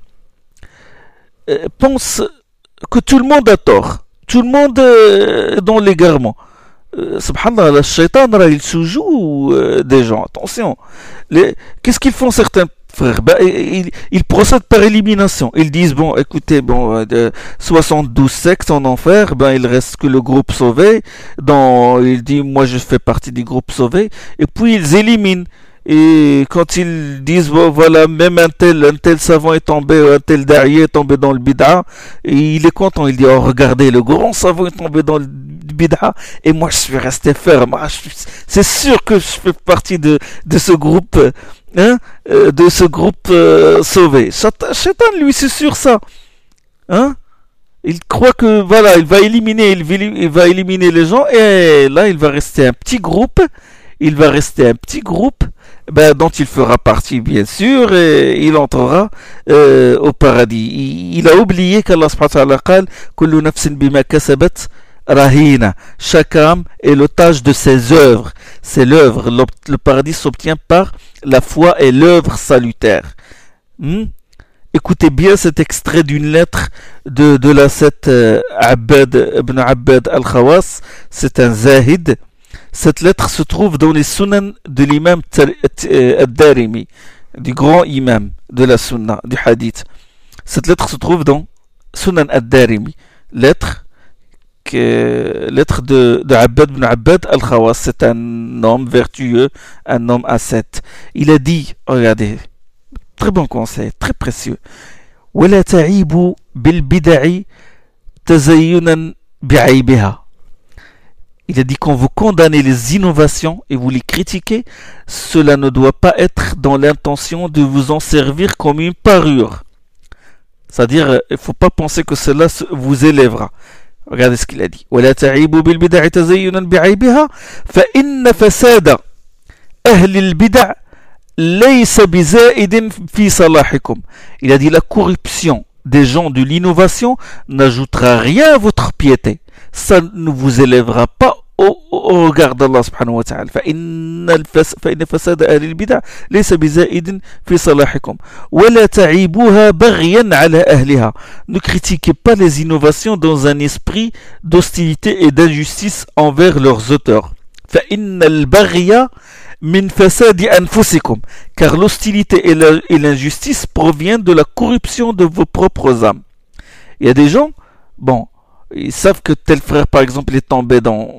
euh, pensent que tout le monde a tort. Tout le monde est dans l'égarement. Euh, subhanallah, le shaitan, il se joue euh, des gens. Attention. Les... Qu'est-ce qu'ils font certains frères? Ben, ils, ils procèdent par élimination. Ils disent, bon, écoutez, bon, de soixante-douze sectes en enfer, ben, il reste que le groupe sauvé. Dans, il dit, moi, je fais partie du groupe sauvé. Et puis, ils éliminent. Et quand ils disent, bon, voilà, même un tel, un tel savant est tombé, un tel da'i est tombé dans le bid'a, et il est content, il dit, oh, regardez, le grand savant est tombé dans le bid'a, et moi, je suis resté ferme. Ah, c'est sûr que je fais partie de, de ce groupe, hein, de ce groupe euh, sauvé. Shaitan, lui, c'est sûr ça. Hein? Il croit que, voilà, il va éliminer, il va, il va éliminer les gens, et là, il va rester un petit groupe, il va rester un petit groupe, ben, dont il fera partie bien sûr, et il entrera euh, au paradis. Il, il a oublié qu'Allah subhanahu wa ta'ala dit kullu nafsin bima kasabat rahina. Chaque âme est l'otage de ses œuvres. C'est l'œuvre. Le, le paradis s'obtient par la foi et l'œuvre salutaire. Hmm? Écoutez bien cet extrait d'une lettre de, de la sept euh, Abbad ibn Abbad al-Khawas. C'est un zahid. Cette lettre se trouve dans les sunan de l'imam Ad-Darimi, du grand imam de la sunna, du hadith. Cette lettre se trouve dans Sunan Ad-Darimi, lettre, que, lettre de, de Abbad ibn Abbad al-Khawas. C'est un homme vertueux, un homme ascète. Il a dit, regardez, très bon conseil, très précieux. وَلَا تَعِيبُوا بِالْبِدَعِ تَزَيُّنًا بِعَيْبِهَا. Il a dit quand vous condamnez les innovations et vous les critiquez, cela ne doit pas être dans l'intention de vous en servir comme une parure. C'est-à-dire, il ne faut pas penser que cela vous élèvera. Regardez ce qu'il a dit. وَلَا تَعِيبُوا بِالْبِدَعِ تَزَيُّنًا بِعَيْبِهَا فَإِنَّ فَسَادَ أَهْلِ الْبِدَعِ لَيْسَ بِزَائِدٍ فِي صَلَاحِكُمْ. Il a dit la corruption des gens de l'innovation n'ajoutera rien à votre piété. Ça ne vous élèvera pas au, au regard d'Allah subhanahu wa ta'ala. فإن فساد أهل البدع ليس بزائد في صلاحكم ولا تعيبوها بغيا على أهلها. Ne critiquez pas les innovations dans un esprit d'hostilité et d'injustice envers leurs auteurs. فإن البغي من فساد أنفسكم. Car l'hostilité et l'injustice proviennent de la corruption de vos propres âmes. Il y a des gens, bon, ils savent que tel frère, par exemple, est tombé dans,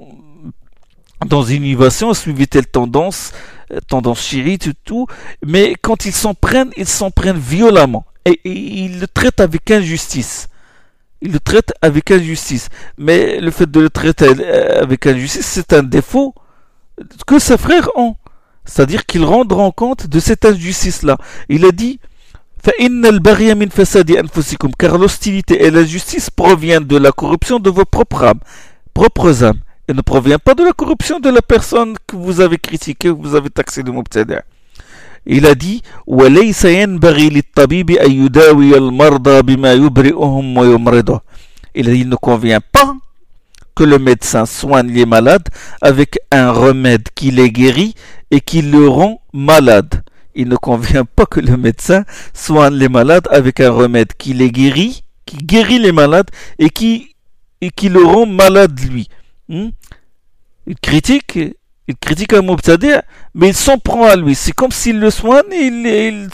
dans une innovation, suivi telle tendance, tendance chiite et tout, mais quand ils s'en prennent, ils s'en prennent violemment. Et, et ils le traitent avec injustice. Ils le traitent avec injustice. Mais le fait de le traiter avec injustice, c'est un défaut que ces frères ont. C'est-à-dire qu'ils rendront compte de cette injustice-là. Il a dit, فإن البغي من فساد أنفسكم, car l'hostilité et la justice proviennent de la corruption de vos propres âmes, propres âmes, et ne provient pas de la corruption de la personne que vous avez critiquée, que vous avez taxée de mubtada'. Il a dit وَلَيْسَ يَنْبَغِي لِلطَّبِيبِ أَن يُدَاوِيَ الْمَرْضَى بِمَا يُبْرِئُهُمْ وَيُمْرِضُهُ. Il a dit il ne convient pas que le médecin soigne les malades avec un remède qui les guérit et qui le rend malade. Il ne convient pas que le médecin soigne les malades avec un remède qui les guérit, qui guérit les malades et qui, et qui le rend malade lui. Hmm? Il critique, il critique un mubtadi', mais il s'en prend à lui. C'est comme s'il le soigne et, il, il,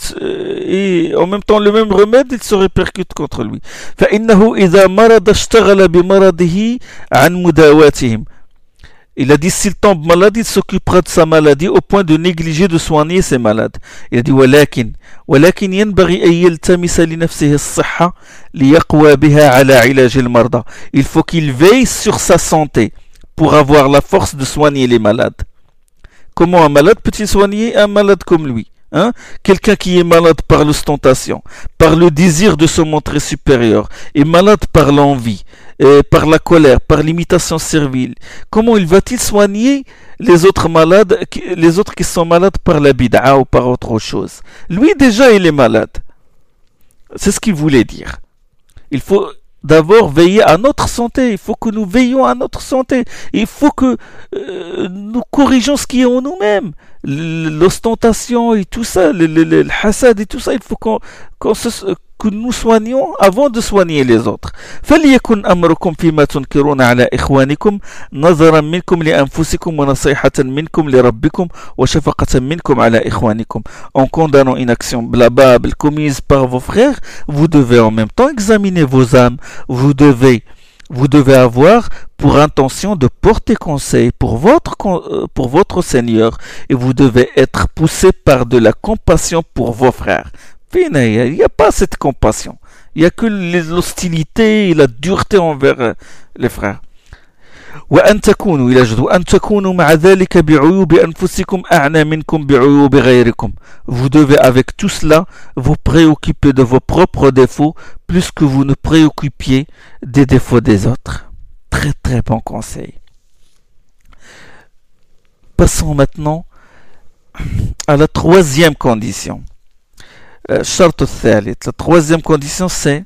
et en même temps le même remède, il se répercute contre lui. فإنه إذا مرض اشتغل بمرضه عن مداواتهم. Il a dit s'il tombe malade, il s'occupera de sa maladie au point de négliger de soigner ses malades. Il a dit ولكن ولكن ينبغي أن يلتمس لنفسه الصحة ليقوى بها على علاج المرضى. Il faut qu'il veille sur sa santé pour avoir la force de soigner les malades. Comment un malade peut-il soigner un malade comme lui? Hein? Quelqu'un qui est malade par l'ostentation, par le désir de se montrer supérieur, est malade par l'envie, et par la colère, par l'imitation servile. Comment il va-t-il soigner les autres malades, les autres qui sont malades par la bid'a ou par autre chose? Lui déjà il est malade. C'est ce qu'il voulait dire. Il faut d'abord veiller à notre santé, il faut que nous veillions à notre santé, il faut que euh, nous corrigeons ce qui est en nous-mêmes, l'ostentation et tout ça, le, le, le, le hasad et tout ça, il faut qu'on, qu'on se, que nous soignions avant de soigner les autres. فليكن أمركم فيما تنكرون على إخوانكم نظرا منكم لأنفسكم ونصيحة منكم لربكم وشفقة منكم على إخوانكم. En condamnant une action blabable commise par vos frères, vous devez en même temps examiner vos âmes. Vous devez Vous devez avoir pour intention de porter conseil pour votre, pour votre Seigneur, et vous devez être poussé par de la compassion pour vos frères. Il n'y a pas cette compassion. Il n'y a que l'hostilité et la dureté envers les frères. وأن تكونوا إلى جد وأن تكونوا مع ذلك بعيوب أنفسكم أعنى منكم بعيوب غيركم. Vous devez avec tout cela vous préoccuper de vos propres défauts plus que vous ne préoccupiez des défauts des autres. Très très bon conseil. Passons maintenant à la troisième condition. الشرط الثالث. La troisième condition c'est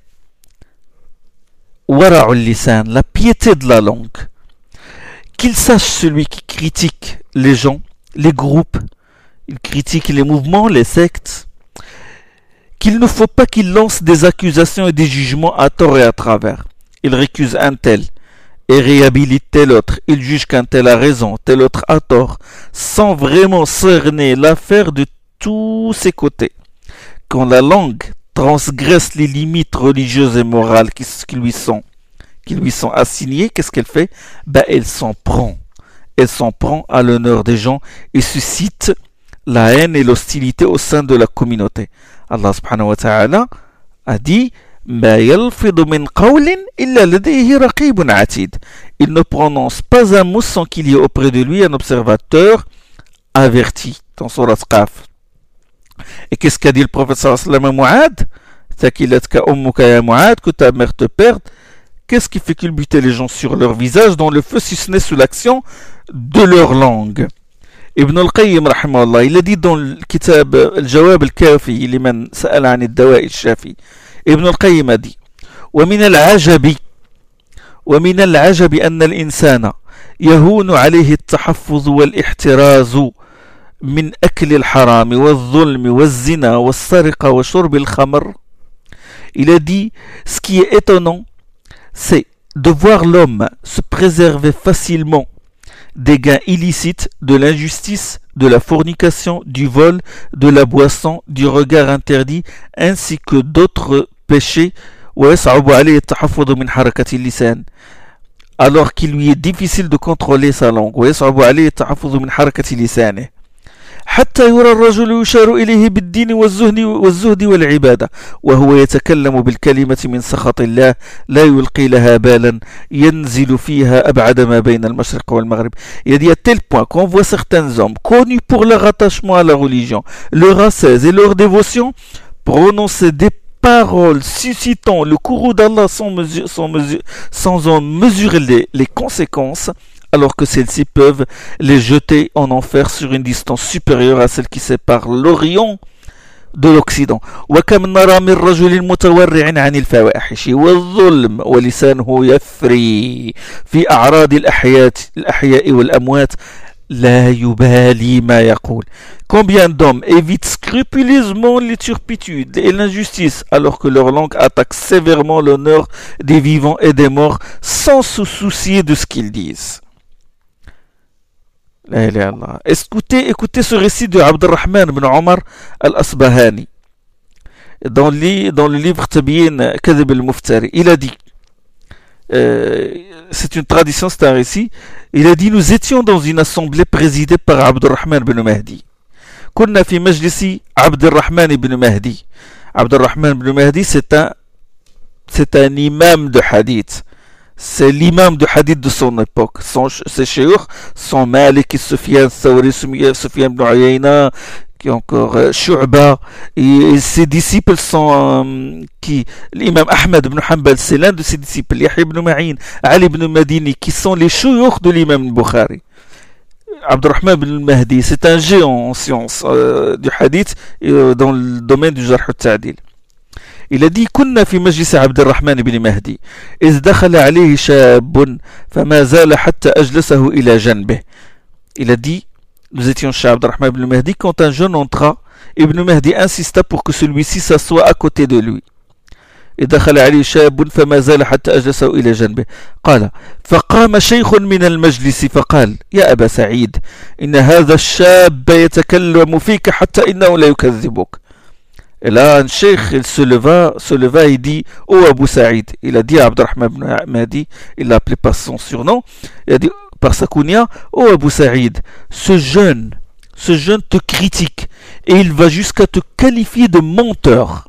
ورع اللسان, la piété de la langue. Qu'il sache celui qui critique les gens, les groupes, il critique les mouvements, les sectes, qu'il ne faut pas qu'il lance des accusations et des jugements à tort et à travers. Il récuse un tel et réhabilite tel autre. Il juge qu'un tel a raison, tel autre a tort, sans vraiment cerner l'affaire de tous ses côtés. Quand la langue transgresse les limites religieuses et morales qui, qui lui sont qui lui sont assignées, qu'est-ce qu'elle fait? Ben, elle s'en prend. Elle s'en prend à l'honneur des gens et suscite la haine et l'hostilité au sein de la communauté. Allah subhanahu wa ta'ala a dit ما يلفظ من قول إلا لديه رقيب عتيد. Il ne prononce pas un mot sans qu'il y ait auprès de lui un observateur averti. Dans Surat Qaf. Et qu'est-ce qu'a dit le prophète sallallahu alayhi wa sallam à Mu'ad? Takilatka ummuka ya Mu'ad, que ta mère te perde. Qu'est-ce qui fait culbuter les gens sur leur visage dans le feu si ce n'est sous l'action de leur langue? Ibn al-Qayyim rahimahullah, il a dit dans le kitab al-Jawab al-Kafi liman sa'ala 'an ad-dawa'i al-shafi. Ibn al-Qayyim a dit ومن العجب ومن العجب أن الإنسان يهون عليه التحفظ والاحتراز من أكل الحرام والظلم والزنا والسرقة وشرب الخمر. Il a dit ce qui est étonnant, c'est de voir l'homme se préserver facilement des gains illicites, de l'injustice, de la fornication, du vol, de la boisson, du regard interdit, ainsi que d'autres péchés, alors qu'il lui est difficile de contrôler sa langue. حتى يرى الرجل يشار إليه بالدين والزهد والزهد والعبادة وهو يتكلم بالكلمة من سخط الله لا يلقي لها بالا ينزل فيها أبعد ما بين المشرق والمغرب. Il dit à tel point qu'on voit certains hommes connus pour leur attachement à la religion, leur ascèse et leur dévotion prononcer des paroles suscitant le courroux d'Allah sans, mesure, sans, mesure, sans en mesurer les, les conséquences, alors que celles-ci peuvent les jeter en enfer sur une distance supérieure à celle qui sépare l'Orient de l'Occident. وكم نرى من رجل متورع عن الفواحش والظلم ولسانه يفري في أعراض الأحياء الأحياء والأموات لا يبالي ما يقول. Combien d'hommes évitent scrupuleusement les turpitudes et l'injustice alors que leur langue attaque sévèrement l'honneur des vivants et des morts sans se soucier de ce qu'ils disent. La ilaha illallah. Écoutez, écoutez ce récit de Abdurrahman ibn Omar al-Asbahani dans, dans le livre Tabyin Kadhib al-Muftari. Il a dit, euh, c'est une tradition, c'est un récit, il a dit, nous étions dans une assemblée présidée par Abdurrahman ibn Mahdi. Kunna fi majlisi Abdurrahman ibn Mahdi. Abdurrahman ibn Mahdi, c'est un, c'est un imam de hadith. C'est l'imam du hadith de son époque. Son, ses cheikhs sont Malik, Sufyan, Thawri, Sufyan ibn Uyayna, qui encore euh, Shu'ba, et, et ses disciples sont euh, qui l'imam Ahmed ibn Hanbal, c'est l'un de ses disciples, Yahya ibn Ma'in, Ali ibn Madini, qui sont les cheikhs de l'imam Bukhari. Abdurrahman ibn Mahdi, c'est un géant en sciences euh, du hadith et euh, dans le domaine du jarh al-ta'dil. Il a dit كنا في مجلس عبد الرحمن بن مهدي إذ دخل عليه شاب فما زال حتى أجلسه إلى جنبه. Il a dit nous étions chez Abd al-Rahman ibn Mahdi quand un jeune entra. Ibn Mahdi insista pour que celui-ci s'assoie à côté de lui. إذ دخل عليه شاب فما زال حتى أجلسه إلى جنبه قال فقام شيخ من المجلس فقال يا أبا سعيد إن هذا الشاب يتكلم فيك حتى إنه لا يكذبك. Et là, un cheikh, il se leva, se leva et dit, oh Abu Saïd, il a dit à Abdurrahman ibn Mahdi, il l'a appelé par son surnom, il a dit par sa kunya, oh Abu Saïd, ce jeune, ce jeune te critique, et il va jusqu'à te qualifier de menteur.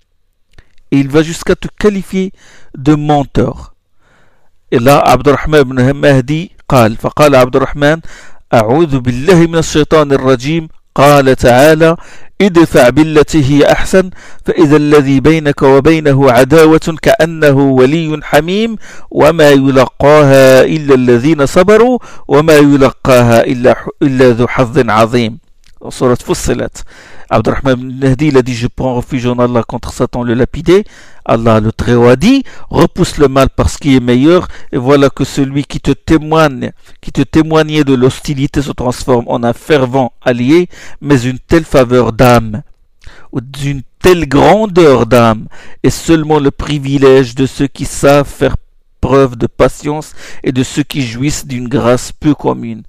Et il va jusqu'à te qualifier de menteur. Et là, Abdurrahman ibn Mahdi, قال, فقال عبد الرحمن, أعوذ بالله من الشيطان الرجيم, قال تعالى ادفع بالتي هي أحسن فإذا الذي بينك وبينه عداوة كأنه ولي حميم وما يلقاها إلا الذين صبروا وما يلقاها إلا, إلا ذو حظ عظيم. Surat Fussilat. Abdurrahman ibn Mahdi, il a dit, je prends refuge en Allah contre Satan le lapidé. Allah le Très-Haut a dit, repousse le mal par ce qui est meilleur, et voilà que celui qui te témoigne, qui te témoignait de l'hostilité se transforme en un fervent allié, mais une telle faveur d'âme, ou d'une telle grandeur d'âme, est seulement le privilège de ceux qui savent faire preuve de patience et de ceux qui jouissent d'une grâce peu commune.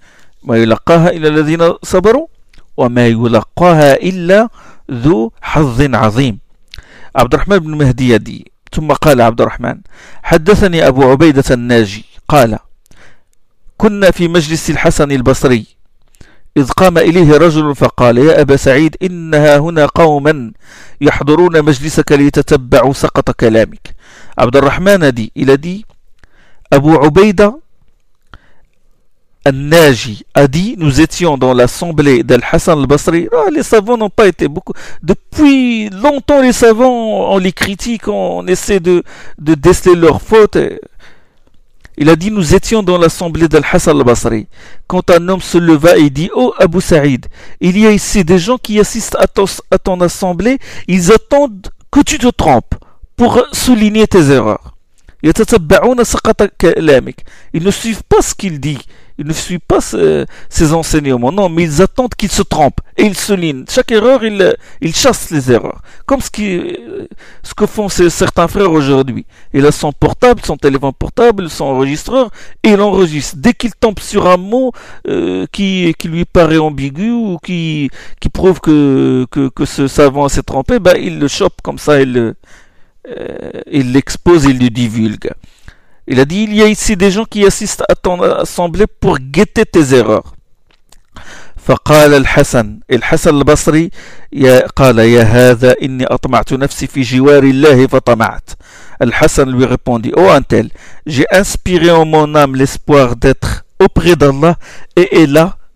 وما يلقاها إلا ذو حظ عظيم. عبد الرحمن بن مهدي يدي. ثم قال عبد الرحمن حدثني أبو عبيدة الناجي قال كنا في مجلس الحسن البصري إذ قام إليه رجل فقال يا أبا سعيد إنها هنا قوما يحضرون مجلسك ليتتبعوا سقط كلامك. عبد الرحمن دي إلى دي أبو عبيدة Al-Naji a dit, nous étions dans l'assemblée d'Al-Hassan al-Basri. Ah, les savants n'ont pas été beaucoup. Depuis longtemps, les savants, on les critique, on essaie de, de déceler leurs fautes. Il a dit, nous étions dans l'assemblée d'Al-Hassan al-Basri. Quand un homme se leva et dit, oh Abu Saïd, il y a ici des gens qui assistent à ton, à ton assemblée, ils attendent que tu te trompes pour souligner tes erreurs. Ils ne suivent pas ce qu'il dit. Ils ne suivent pas ce, ses enseignements, non, mais ils attendent qu'il se trompe et ils soulignent. Chaque erreur, ils, ils chassent les erreurs. Comme ce, qui, ce que font ces, certains frères aujourd'hui. Il a son portable, son téléphone portable, son enregistreur, et il enregistre. Dès qu'il tombe sur un mot euh, qui, qui lui paraît ambigu ou qui, qui prouve que, que, que ce savant s'est trompé, ben, il le chope comme ça, il, euh, il l'expose, il le divulgue. Il a dit, il y a ici des gens qui assistent à ton assemblée pour guetter tes erreurs. فقال الحسن الحسن البصري يا قال يا هذا إني أطمعت نفسي في جوار الله فطمعت. الحسن lui répondit, oh un tel, j'ai inspiré en mon âme l'espoir d'être auprès d'Allah et est là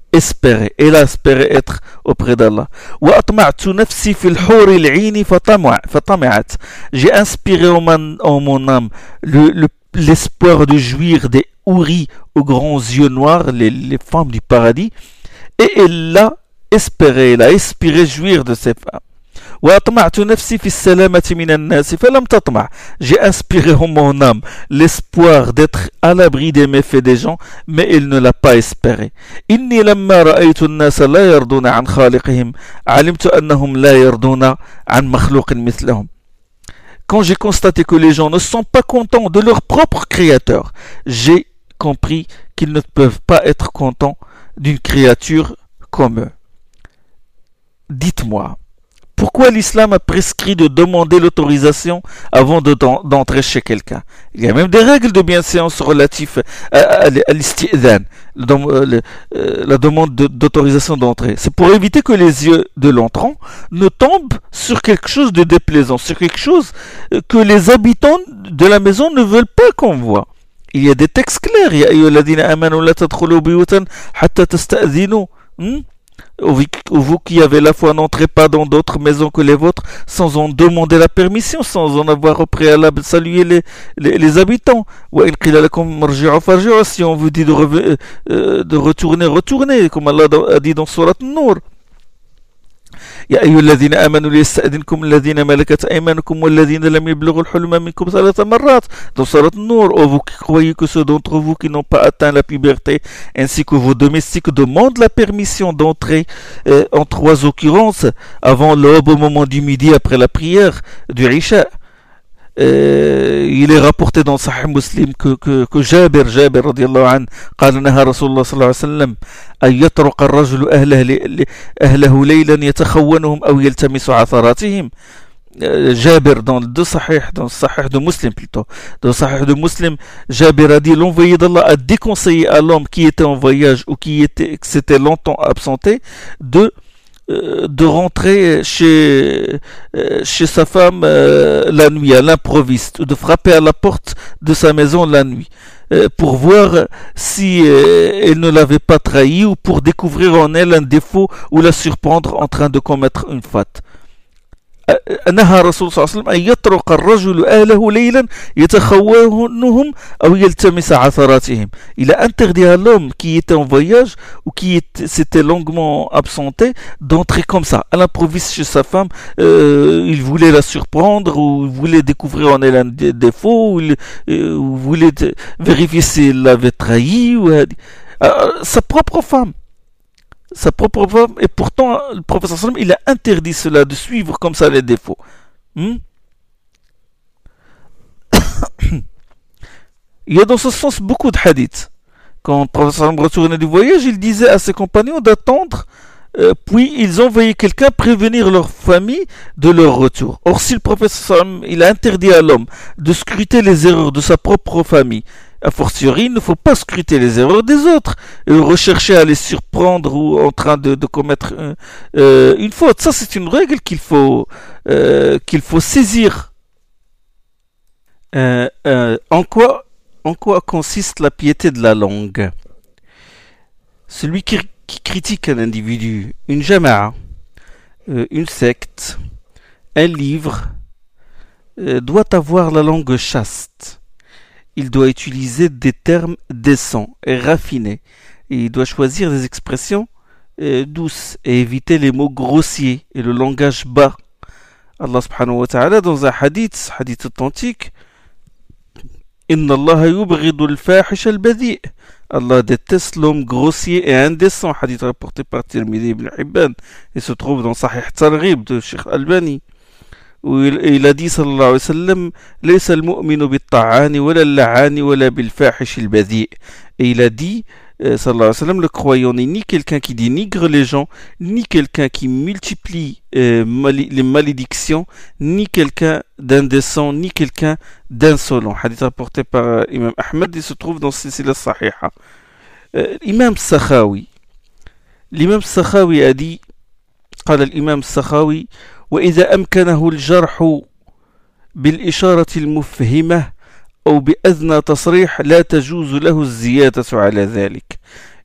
espérer. Elle a espéré être auprès d'Allah. وأطمعت نفسي في الحور العين فطمع فطمعت. J'ai inspiré en mon, en mon âme le, le, l'espoir de jouir des houris aux grands yeux noirs, les, les femmes du paradis, et elle l'a espéré, elle a espéré jouir de ces femmes. وأطمعت نفسي في السلامة من الناس فلم تطمع. J'ai inspiré en mon âme l'espoir d'être à l'abri des méfaits des gens, mais elle ne l'a pas espéré. إني لما رأيت الناس لا يرضون عن خالقهم علمت أنهم لا يرضون عن مخلوق مثلهم. Quand j'ai constaté que les gens ne sont pas contents de leur propre créateur, j'ai compris qu'ils ne peuvent pas être contents d'une créature comme eux. Dites-moi, pourquoi l'islam a prescrit de demander l'autorisation avant de, d'entrer chez quelqu'un? Il y a même des règles de bienséance relatives à, à, à l'isti'dhan, la demande de, d'autorisation d'entrée. C'est pour éviter que les yeux de l'entrant ne tombent sur quelque chose de déplaisant, sur quelque chose que les habitants de la maison ne veulent pas qu'on voit. Il y a des textes clairs. Ya ayyuhalladhina amanu la tadkhulu buyutan hatta tasta'dhinu. Vous qui avez la foi, n'entrez pas dans d'autres maisons que les vôtres sans en demander la permission, sans en avoir au préalable salué les, les, les habitants. Si on vous dit de, re, euh, de retourner, retournez, comme Allah a dit dans Surat An-Nur. يا أيها الذين آمنوا ليستأذنكم الذين ملكت أيمانكم والذين لم يبلغوا الحلم منكم ثلاث مرات. Dans Surat An-Nur, oh, vous qui croyez que ceux d'entre vous qui n'ont pas atteint la puberté ainsi que vos domestiques demandent la permission d'entrer euh, en trois occurrences, avant l'aube, au moment du midi, après la prière du Isha. Euh, il est rapporté dans Sahih Muslim que, que, que Jabir, Jabir radiallahu anhu, قال نهى رسول الله صلى الله عليه وسلم أن يطرق الرجل أهله, أهله ليلا يتخونهم أو يلتمس عثراتهم. Jabir, dans le deux Sahih, dans le Sahih de Muslim plutôt, dans le Sahih de Muslim, Jabir a dit, l'envoyé d'Allah a déconseillé à l'homme qui était en voyage ou qui était, qui s'était longtemps absenté de de rentrer chez, chez sa femme euh, la nuit, à l'improviste, ou de frapper à la porte de sa maison la nuit, euh, pour voir si euh, elle ne l'avait pas trahi, ou pour découvrir en elle un défaut, ou la surprendre en train de commettre une faute. نهى رسول صلى الله عليه وسلم أن يطرق الرجل أهله ليلا يتخونهم أو يلتمس عثراتهم. Il a interdit à l'homme qui était en voyage ou qui était, s'était longuement absenté d'entrer comme ça, à l'improviste chez sa femme. Euh, il voulait la surprendre, ou il voulait découvrir en elle un défaut, ou il euh, ou voulait vérifier si elle l'avait trahi, ou euh, sa propre femme. Sa propre femme, et pourtant le professeur sallam, il a interdit cela, de suivre comme ça les défauts. Hmm? Il y a dans ce sens beaucoup de hadiths. Quand le professeur sallam retournait du voyage, il disait à ses compagnons d'attendre, euh, puis ils envoyaient quelqu'un prévenir leur famille de leur retour. Or, si le professeur sallam, il a interdit à l'homme de scruter les erreurs de sa propre famille, a fortiori, il ne faut pas scruter les erreurs des autres et rechercher à les surprendre ou en train de, de commettre euh, euh, une faute. Ça, c'est une règle qu'il faut, euh, qu'il faut saisir. Euh, euh, en quoi, en quoi consiste la piété de la langue? Celui qui, qui critique un individu, une jama'a, euh, une secte, un livre, euh, doit avoir la langue chaste. Il doit utiliser des termes décents et raffinés. Et il doit choisir des expressions euh, douces et éviter les mots grossiers et le langage bas. Allah subhanahu wa ta'ala, dans un hadith, hadith authentique, Inna Allah yubghidu al-fahish al-badi'. Allah déteste l'homme grossier et indécent. Hadith rapporté par Tirmidhi ibn Hibban et se trouve dans Sahih Targhib de Sheikh Albani. Où il, il a dit sallallahu alayhi wa sallam, Laysa al-mu'minu bit-ta'ani wala al-la'ani wala bil-fahish al-badi'. Et il a dit, euh, sallallahu alayhi wa sallam, le croyant n'est ni quelqu'un qui dénigre les gens, ni quelqu'un qui multiplie euh, mali- les malédictions, ni quelqu'un d'indécent, ni quelqu'un d'insolent. Hadith rapporté par euh, Imam Ahmed, il se trouve dans Silsila Sahiha. Euh, Imam Sakhawi, l'imam Sakhawi a dit, قال الإمام السخاوي وإذا أمكنه الجرح بالإشارة المفهمة أو بأذنى تصريح لا تجوز له الزيادة على ذلك.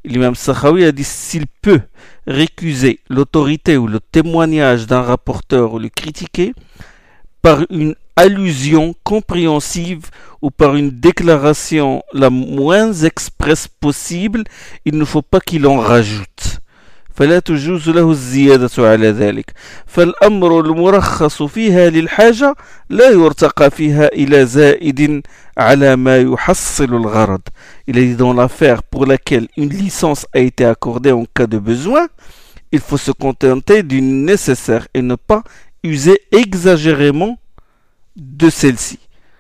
l'imam Sakhawi a dit s'il peut récuser l'autorité ou le témoignage d'un rapporteur ou le critiquer par une allusion compréhensive ou par une déclaration la moins expresse possible, il ne faut pas qu'il en rajoute. فلا تجوز له الزيادة على ذلك فالأمر المرخص فيها للحاجة لا يرتقى فيها إلى زائد على ما يحصل الغرض. Il a dit dans l'affaire pour laquelle une licence a été accordée en cas de besoin, il faut se contenter du nécessaire et ne pas user exagérément de celle-ci.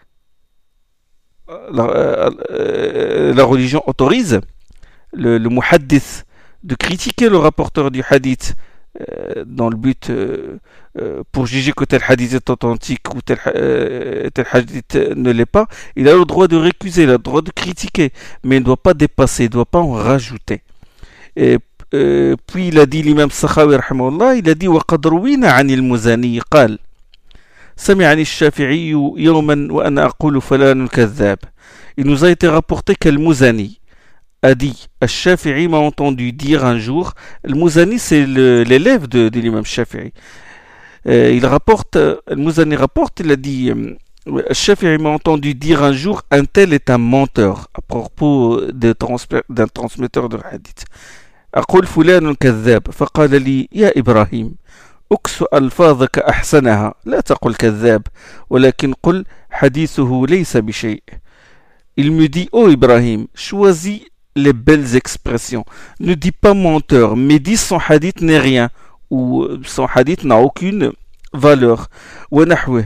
La, euh, la religion autorise le, le muhaddith de critiquer le rapporteur du hadith euh, dans le but euh, euh, pour juger que tel hadith est authentique ou tel, euh, tel hadith ne l'est pas. Il a le droit de récuser, il a le droit de critiquer, mais il ne doit pas dépasser, il ne doit pas en rajouter. Et euh, puis il a dit l'imam Sakhawi rahimahullah, il a dit وَقَدْ رُوِينَ عَنِ الْمُزَانِي قال سمعني الشافعي يوما وأنا أقول فلان كذاب. Il nous a été rapporté qu'Al-Muzani a dit, Al-Shafi'i m'a entendu dire un jour, Al-Muzani c'est le, l'élève de, de l'imam Shafi'i. Euh, il rapporte, Al-Muzani rapporte, il a dit, Al-Shafi'i m'a entendu dire un jour, un tel est un menteur, à propos de transpe- d'un transmetteur de hadith. أقول فلان كذاب فقال لي يا إبراهيم أكس ألفاظك أحسنها لا تقل كذاب ولكن قل حديثه ليس بشيء. Il me dit, oh Ibrahim, choisis les belles expressions. Ne dis pas menteur, mais dis son hadith n'est rien, ou son hadith n'a aucune valeur. ونحوه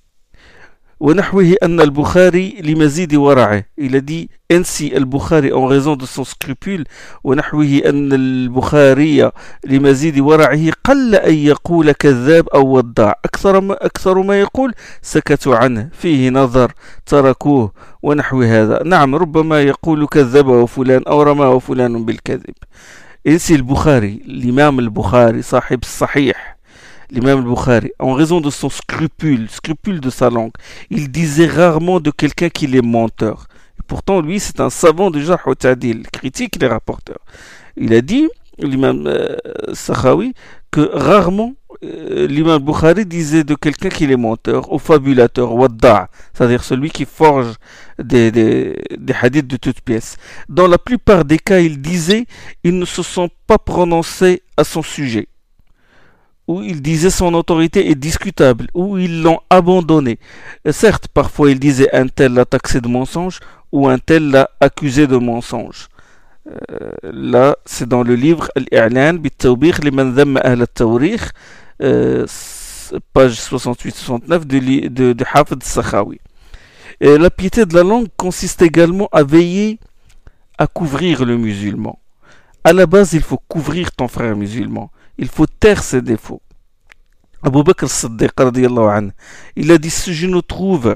ونحوه أن البخاري لمزيد ورعه. Il a dit ainsi Al-Bukhari en raison de son scrupule. ونحوه أن البخاري لمزيد ورعه قل أن يقول كذاب أو وضاع أكثر ما أكثر ما يقول سكتوا عنه فيه نظر تركوه ونحو هذا. نعم ربما يقول كذبه فلان أو رماه فلان بالكذب. Ainsi البخاري l'imam al-Bukhari صاحب الصحيح l'imam al-Bukhari, en raison de son scrupule, scrupule de sa langue, il disait rarement de quelqu'un qu'il est menteur. Et pourtant, lui, c'est un savant de Jarh wa Ta'dil, critique les rapporteurs. Il a dit, l'imam euh, Sakhawi, que rarement euh, l'imam al-Bukhari disait de quelqu'un qu'il est menteur, ou fabulateur, wadda', c'est-à-dire celui qui forge des, des, des hadiths de toutes pièces. Dans la plupart des cas, il disait, ils ne se sont pas prononcés à son sujet, où il disait son autorité est discutable, où ils l'ont abandonné. Certes, parfois il disait un tel l'a taxé de mensonge, ou un tel l'a accusé de mensonge. Euh, là, c'est dans le livre Al-I'lan bit-Tawbikh liman dhamma ahl at-Tawrikh, euh, page soixante-huit soixante-neuf de, de, de Hafid Sakhawi. Et la piété de la langue consiste également à veiller à couvrir le musulman. À la base, il faut couvrir ton frère musulman. Il faut taire ses défauts. Abu Bakr as-Siddiq radiyallahu anhu, il a dit si je ne trouve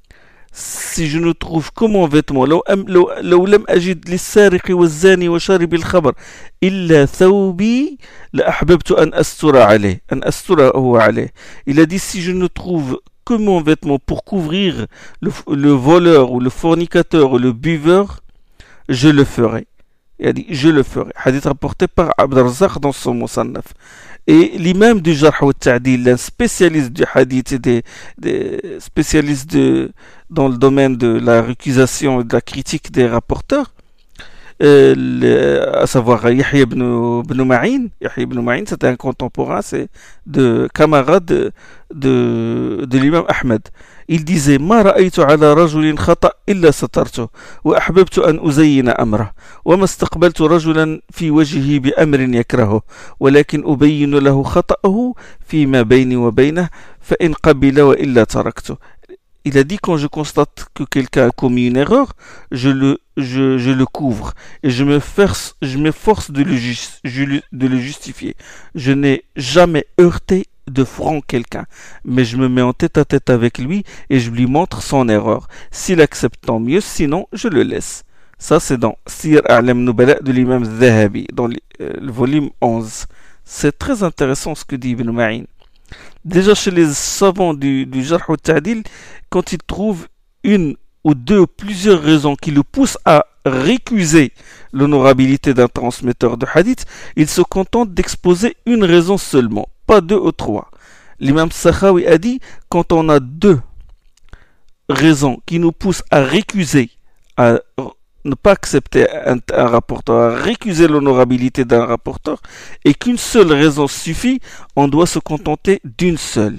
si je ne trouve que mon vêtement لو لو لو لم أجد للسارق والزاني وشارب الخمر إلا ثوبي لأحببت أن أستر عليه أن أستره عليه. Il a dit si je ne trouve que mon vêtement pour couvrir le, le voleur ou le fornicateur ou le buveur, je le ferai. Il a dit je le ferai. Hadith rapporté par Abd al-Razzaq dans son Musannaf. Et l'imam du Jarh wa Ta'dil, un spécialiste du hadith et des, des spécialistes de, dans le domaine de la récusation et de la critique des rapporteurs, euh, le, à savoir Yahya ibn, ibn Ma'in. Yahya ibn Ma'in, c'était un contemporain, c'est de camarade de, de, de l'imam Ahmed. Il disait ما رأيت على رجل خطأ إلا سترته وأحببت أن أزين أمره وما استقبلت رجلا في وجهه بأمر يكرهه ولكن أبين له خطأه فيما بيني وبينه فإن قبل وإلا تركته. Il a dit quand je constate que quelqu'un a commis une erreur, je le, je, je le couvre et je me force, je m'efforce de le, just, de le justifier. Je n'ai jamais heurté de front quelqu'un, mais je me mets en tête à tête avec lui et je lui montre son erreur. S'il accepte, tant mieux, sinon je le laisse. Ça c'est dans Sir A'lam Nubala de l'imam Zahabi, dans le, euh, le volume onze. C'est très intéressant ce que dit Ibn Ma'in. Déjà chez les savants du, du Jarh wa Ta'dil, quand ils trouvent une ou deux ou plusieurs raisons qui le poussent à récuser l'honorabilité d'un transmetteur de hadith, il se contente d'exposer une raison seulement, pas deux ou trois. L'imam Sakhawi a dit, quand on a deux raisons qui nous poussent à récuser, à ne pas accepter un, un rapporteur, à récuser l'honorabilité d'un rapporteur, et qu'une seule raison suffit, on doit se contenter d'une seule.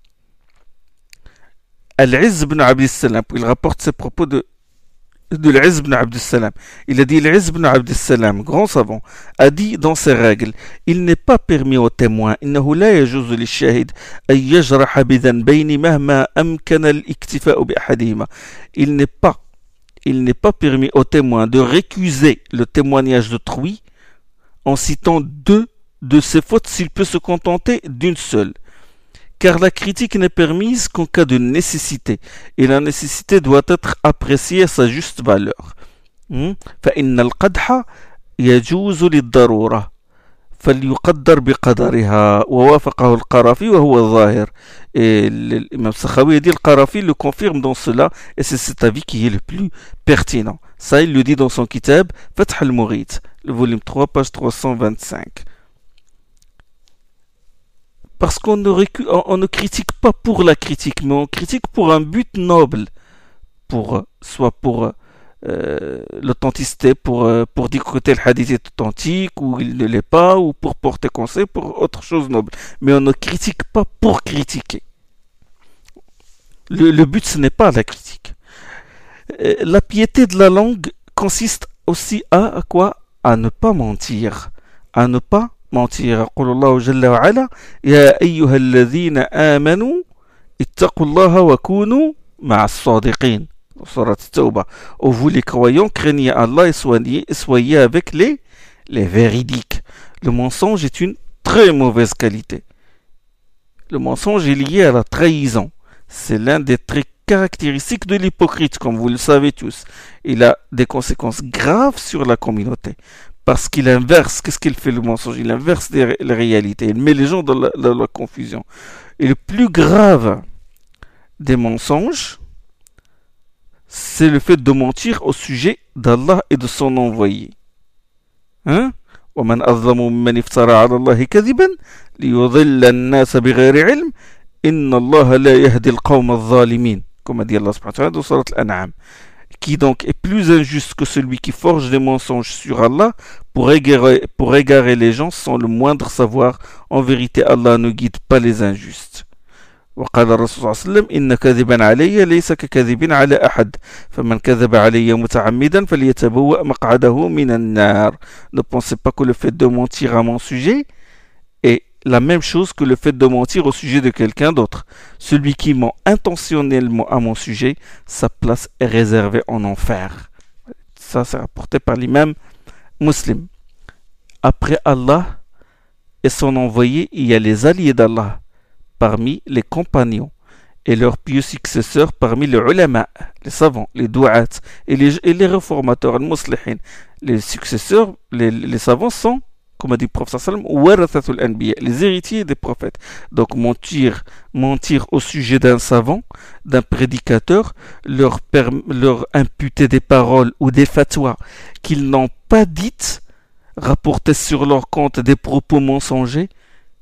Al-Izz ibn Abd al-Salam, il rapporte ses propos de, de l'Izz ibn Abd al-Salam. Il a dit, l'Izz ibn Abd al-Salam, grand savant, a dit dans ses règles, il n'est pas permis aux témoins, إنه لا يجوز للشاهد أن يجرح بذنبين مهما أمكن الاكتفاء بأحدهما. Il n'est pas Il n'est pas permis aux témoins de récuser le témoignage d'autrui en citant deux de ses fautes s'il peut se contenter d'une seule. Car la critique n'est permise qu'en cas de nécessité, et la nécessité doit être appréciée à sa juste valeur. فإن القدح يجوز للضرورة فليقدر بقدرها ووافقه القرافي وهو الظاهر. Et l'imam Sakhawi dit, le Qarafi le confirme dans cela, et c'est cet avis qui est le plus pertinent. Ça, il le dit dans son kitab Fath al-Mughith, le volume trois, page trois cent vingt-cinq. Parce qu'on ne, récu- on ne critique pas pour la critique, mais on critique pour un but noble, pour, soit pour euh, l'authenticité, pour, euh, pour dire que tel hadith est authentique, ou il ne l'est pas, ou pour porter conseil, pour autre chose noble. Mais on ne critique pas pour critiquer. Le, le but, ce n'est pas la critique. Euh, la piété de la langue consiste aussi à, à quoi? À ne pas mentir. À ne pas mentir. يقول الله جل وعلا يا أيها الذين آمنوا اتقوا الله وكونوا مع الصادقين. Surat Tawbah. Ô vous les croyants, craignez Allah et soyez, soyez avec les, les véridiques. Le mensonge est une très mauvaise qualité. Le mensonge est lié à la trahison. C'est l'un des traits caractéristiques de l'hypocrite, comme vous le savez tous. Il a des conséquences graves sur la communauté. Parce qu'il inverse, qu'est-ce qu'il fait le mensonge? Il inverse les, les réalités. Il met les gens dans la, dans la confusion. Et le plus grave des mensonges, c'est le fait de mentir au sujet d'Allah et de son envoyé. Hein? وَمَنْ أَظْلَمُ مِّمَّنِ افْتَرَى عَلَى اللَّهِ كَذِبًا لِيُضِلَّ النَّاسَ بِغَيْرِ عِلْمٍ إِنَّ اللَّهَ لَا يَهْدِي الْقَوْمَ الظَّالِمِينَ. Comme a dit Allah subhanahu wa ta'ala dans Surat Al-An'am. Qui donc est plus injuste que celui qui forge des mensonges sur Allah pour égarer, pour égarer les gens sans le moindre savoir. En vérité, Allah ne guide pas les injustes. وقال الرسول صلى الله عليه وسلم إن كذبا علي ليس ككذب على أحد فمن كذب علي متعمدا فليتبوأ مقعده من النار. Ne pensez pas que le fait de mentir à mon sujet est la même chose que le fait de mentir au sujet de quelqu'un d'autre. Celui qui ment intentionnellement à mon sujet, sa place est réservée en enfer. Ça, c'est rapporté par l'imam Muslim. Après Allah et son envoyé, il y a les alliés d'Allah parmi les compagnons et leurs pieux successeurs parmi les ulama, les savants, les douat et les, et les réformateurs, les muslihin. Les successeurs, les, les savants sont, comme a dit le prophète sallam, warathatul anbiya, les héritiers des prophètes. Donc mentir, mentir au sujet d'un savant, d'un prédicateur, leur, leur imputer des paroles ou des fatwas qu'ils n'ont pas dites, rapporter sur leur compte des propos mensongers,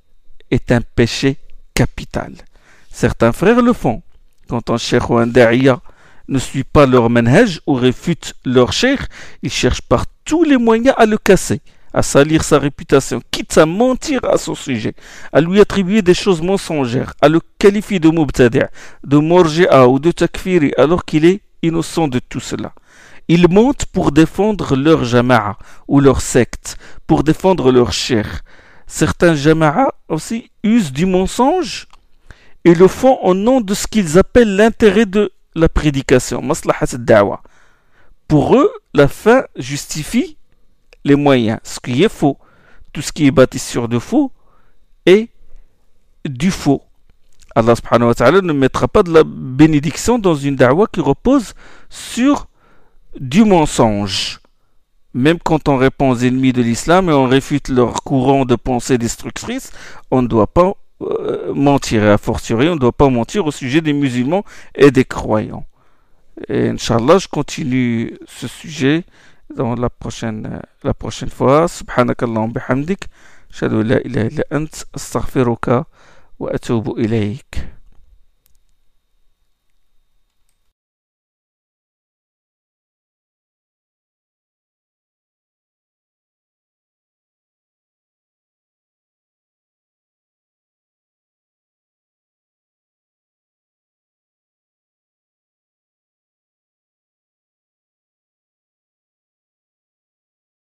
est un péché capital. Certains frères le font. Quand un cheikh ou un da'iya ne suit pas leur manhaj ou réfute leur cheikh, ils cherchent par tous les moyens à le casser, à salir sa réputation, quitte à mentir à son sujet, à lui attribuer des choses mensongères, à le qualifier de mubtadi', de morji'a ou de takfiri, alors qu'il est innocent de tout cela. Ils mentent pour défendre leur jama'a ou leur secte, pour défendre leur cheikh. Certains jama'a aussi usent du mensonge et le font au nom de ce qu'ils appellent l'intérêt de la prédication, maslahat ad-da'wa. Pour eux, la fin justifie les moyens, ce qui est faux. Tout ce qui est bâti sur de faux est du faux. Allah subhanahu wa ta'ala ne mettra pas de la bénédiction dans une da'wa qui repose sur du mensonge. Même quand on répond aux ennemis de l'islam et on réfute leur courant de pensée destructrice, on ne doit pas euh, mentir. Et a fortiori, on ne doit pas mentir au sujet des musulmans et des croyants. Et Inch'Allah, je continue ce sujet dans la prochaine, la prochaine fois. Subhanakallahum bihamdik. Ashhadu an la ilaha illa ant. Astaghfiruka wa atubu ilayk.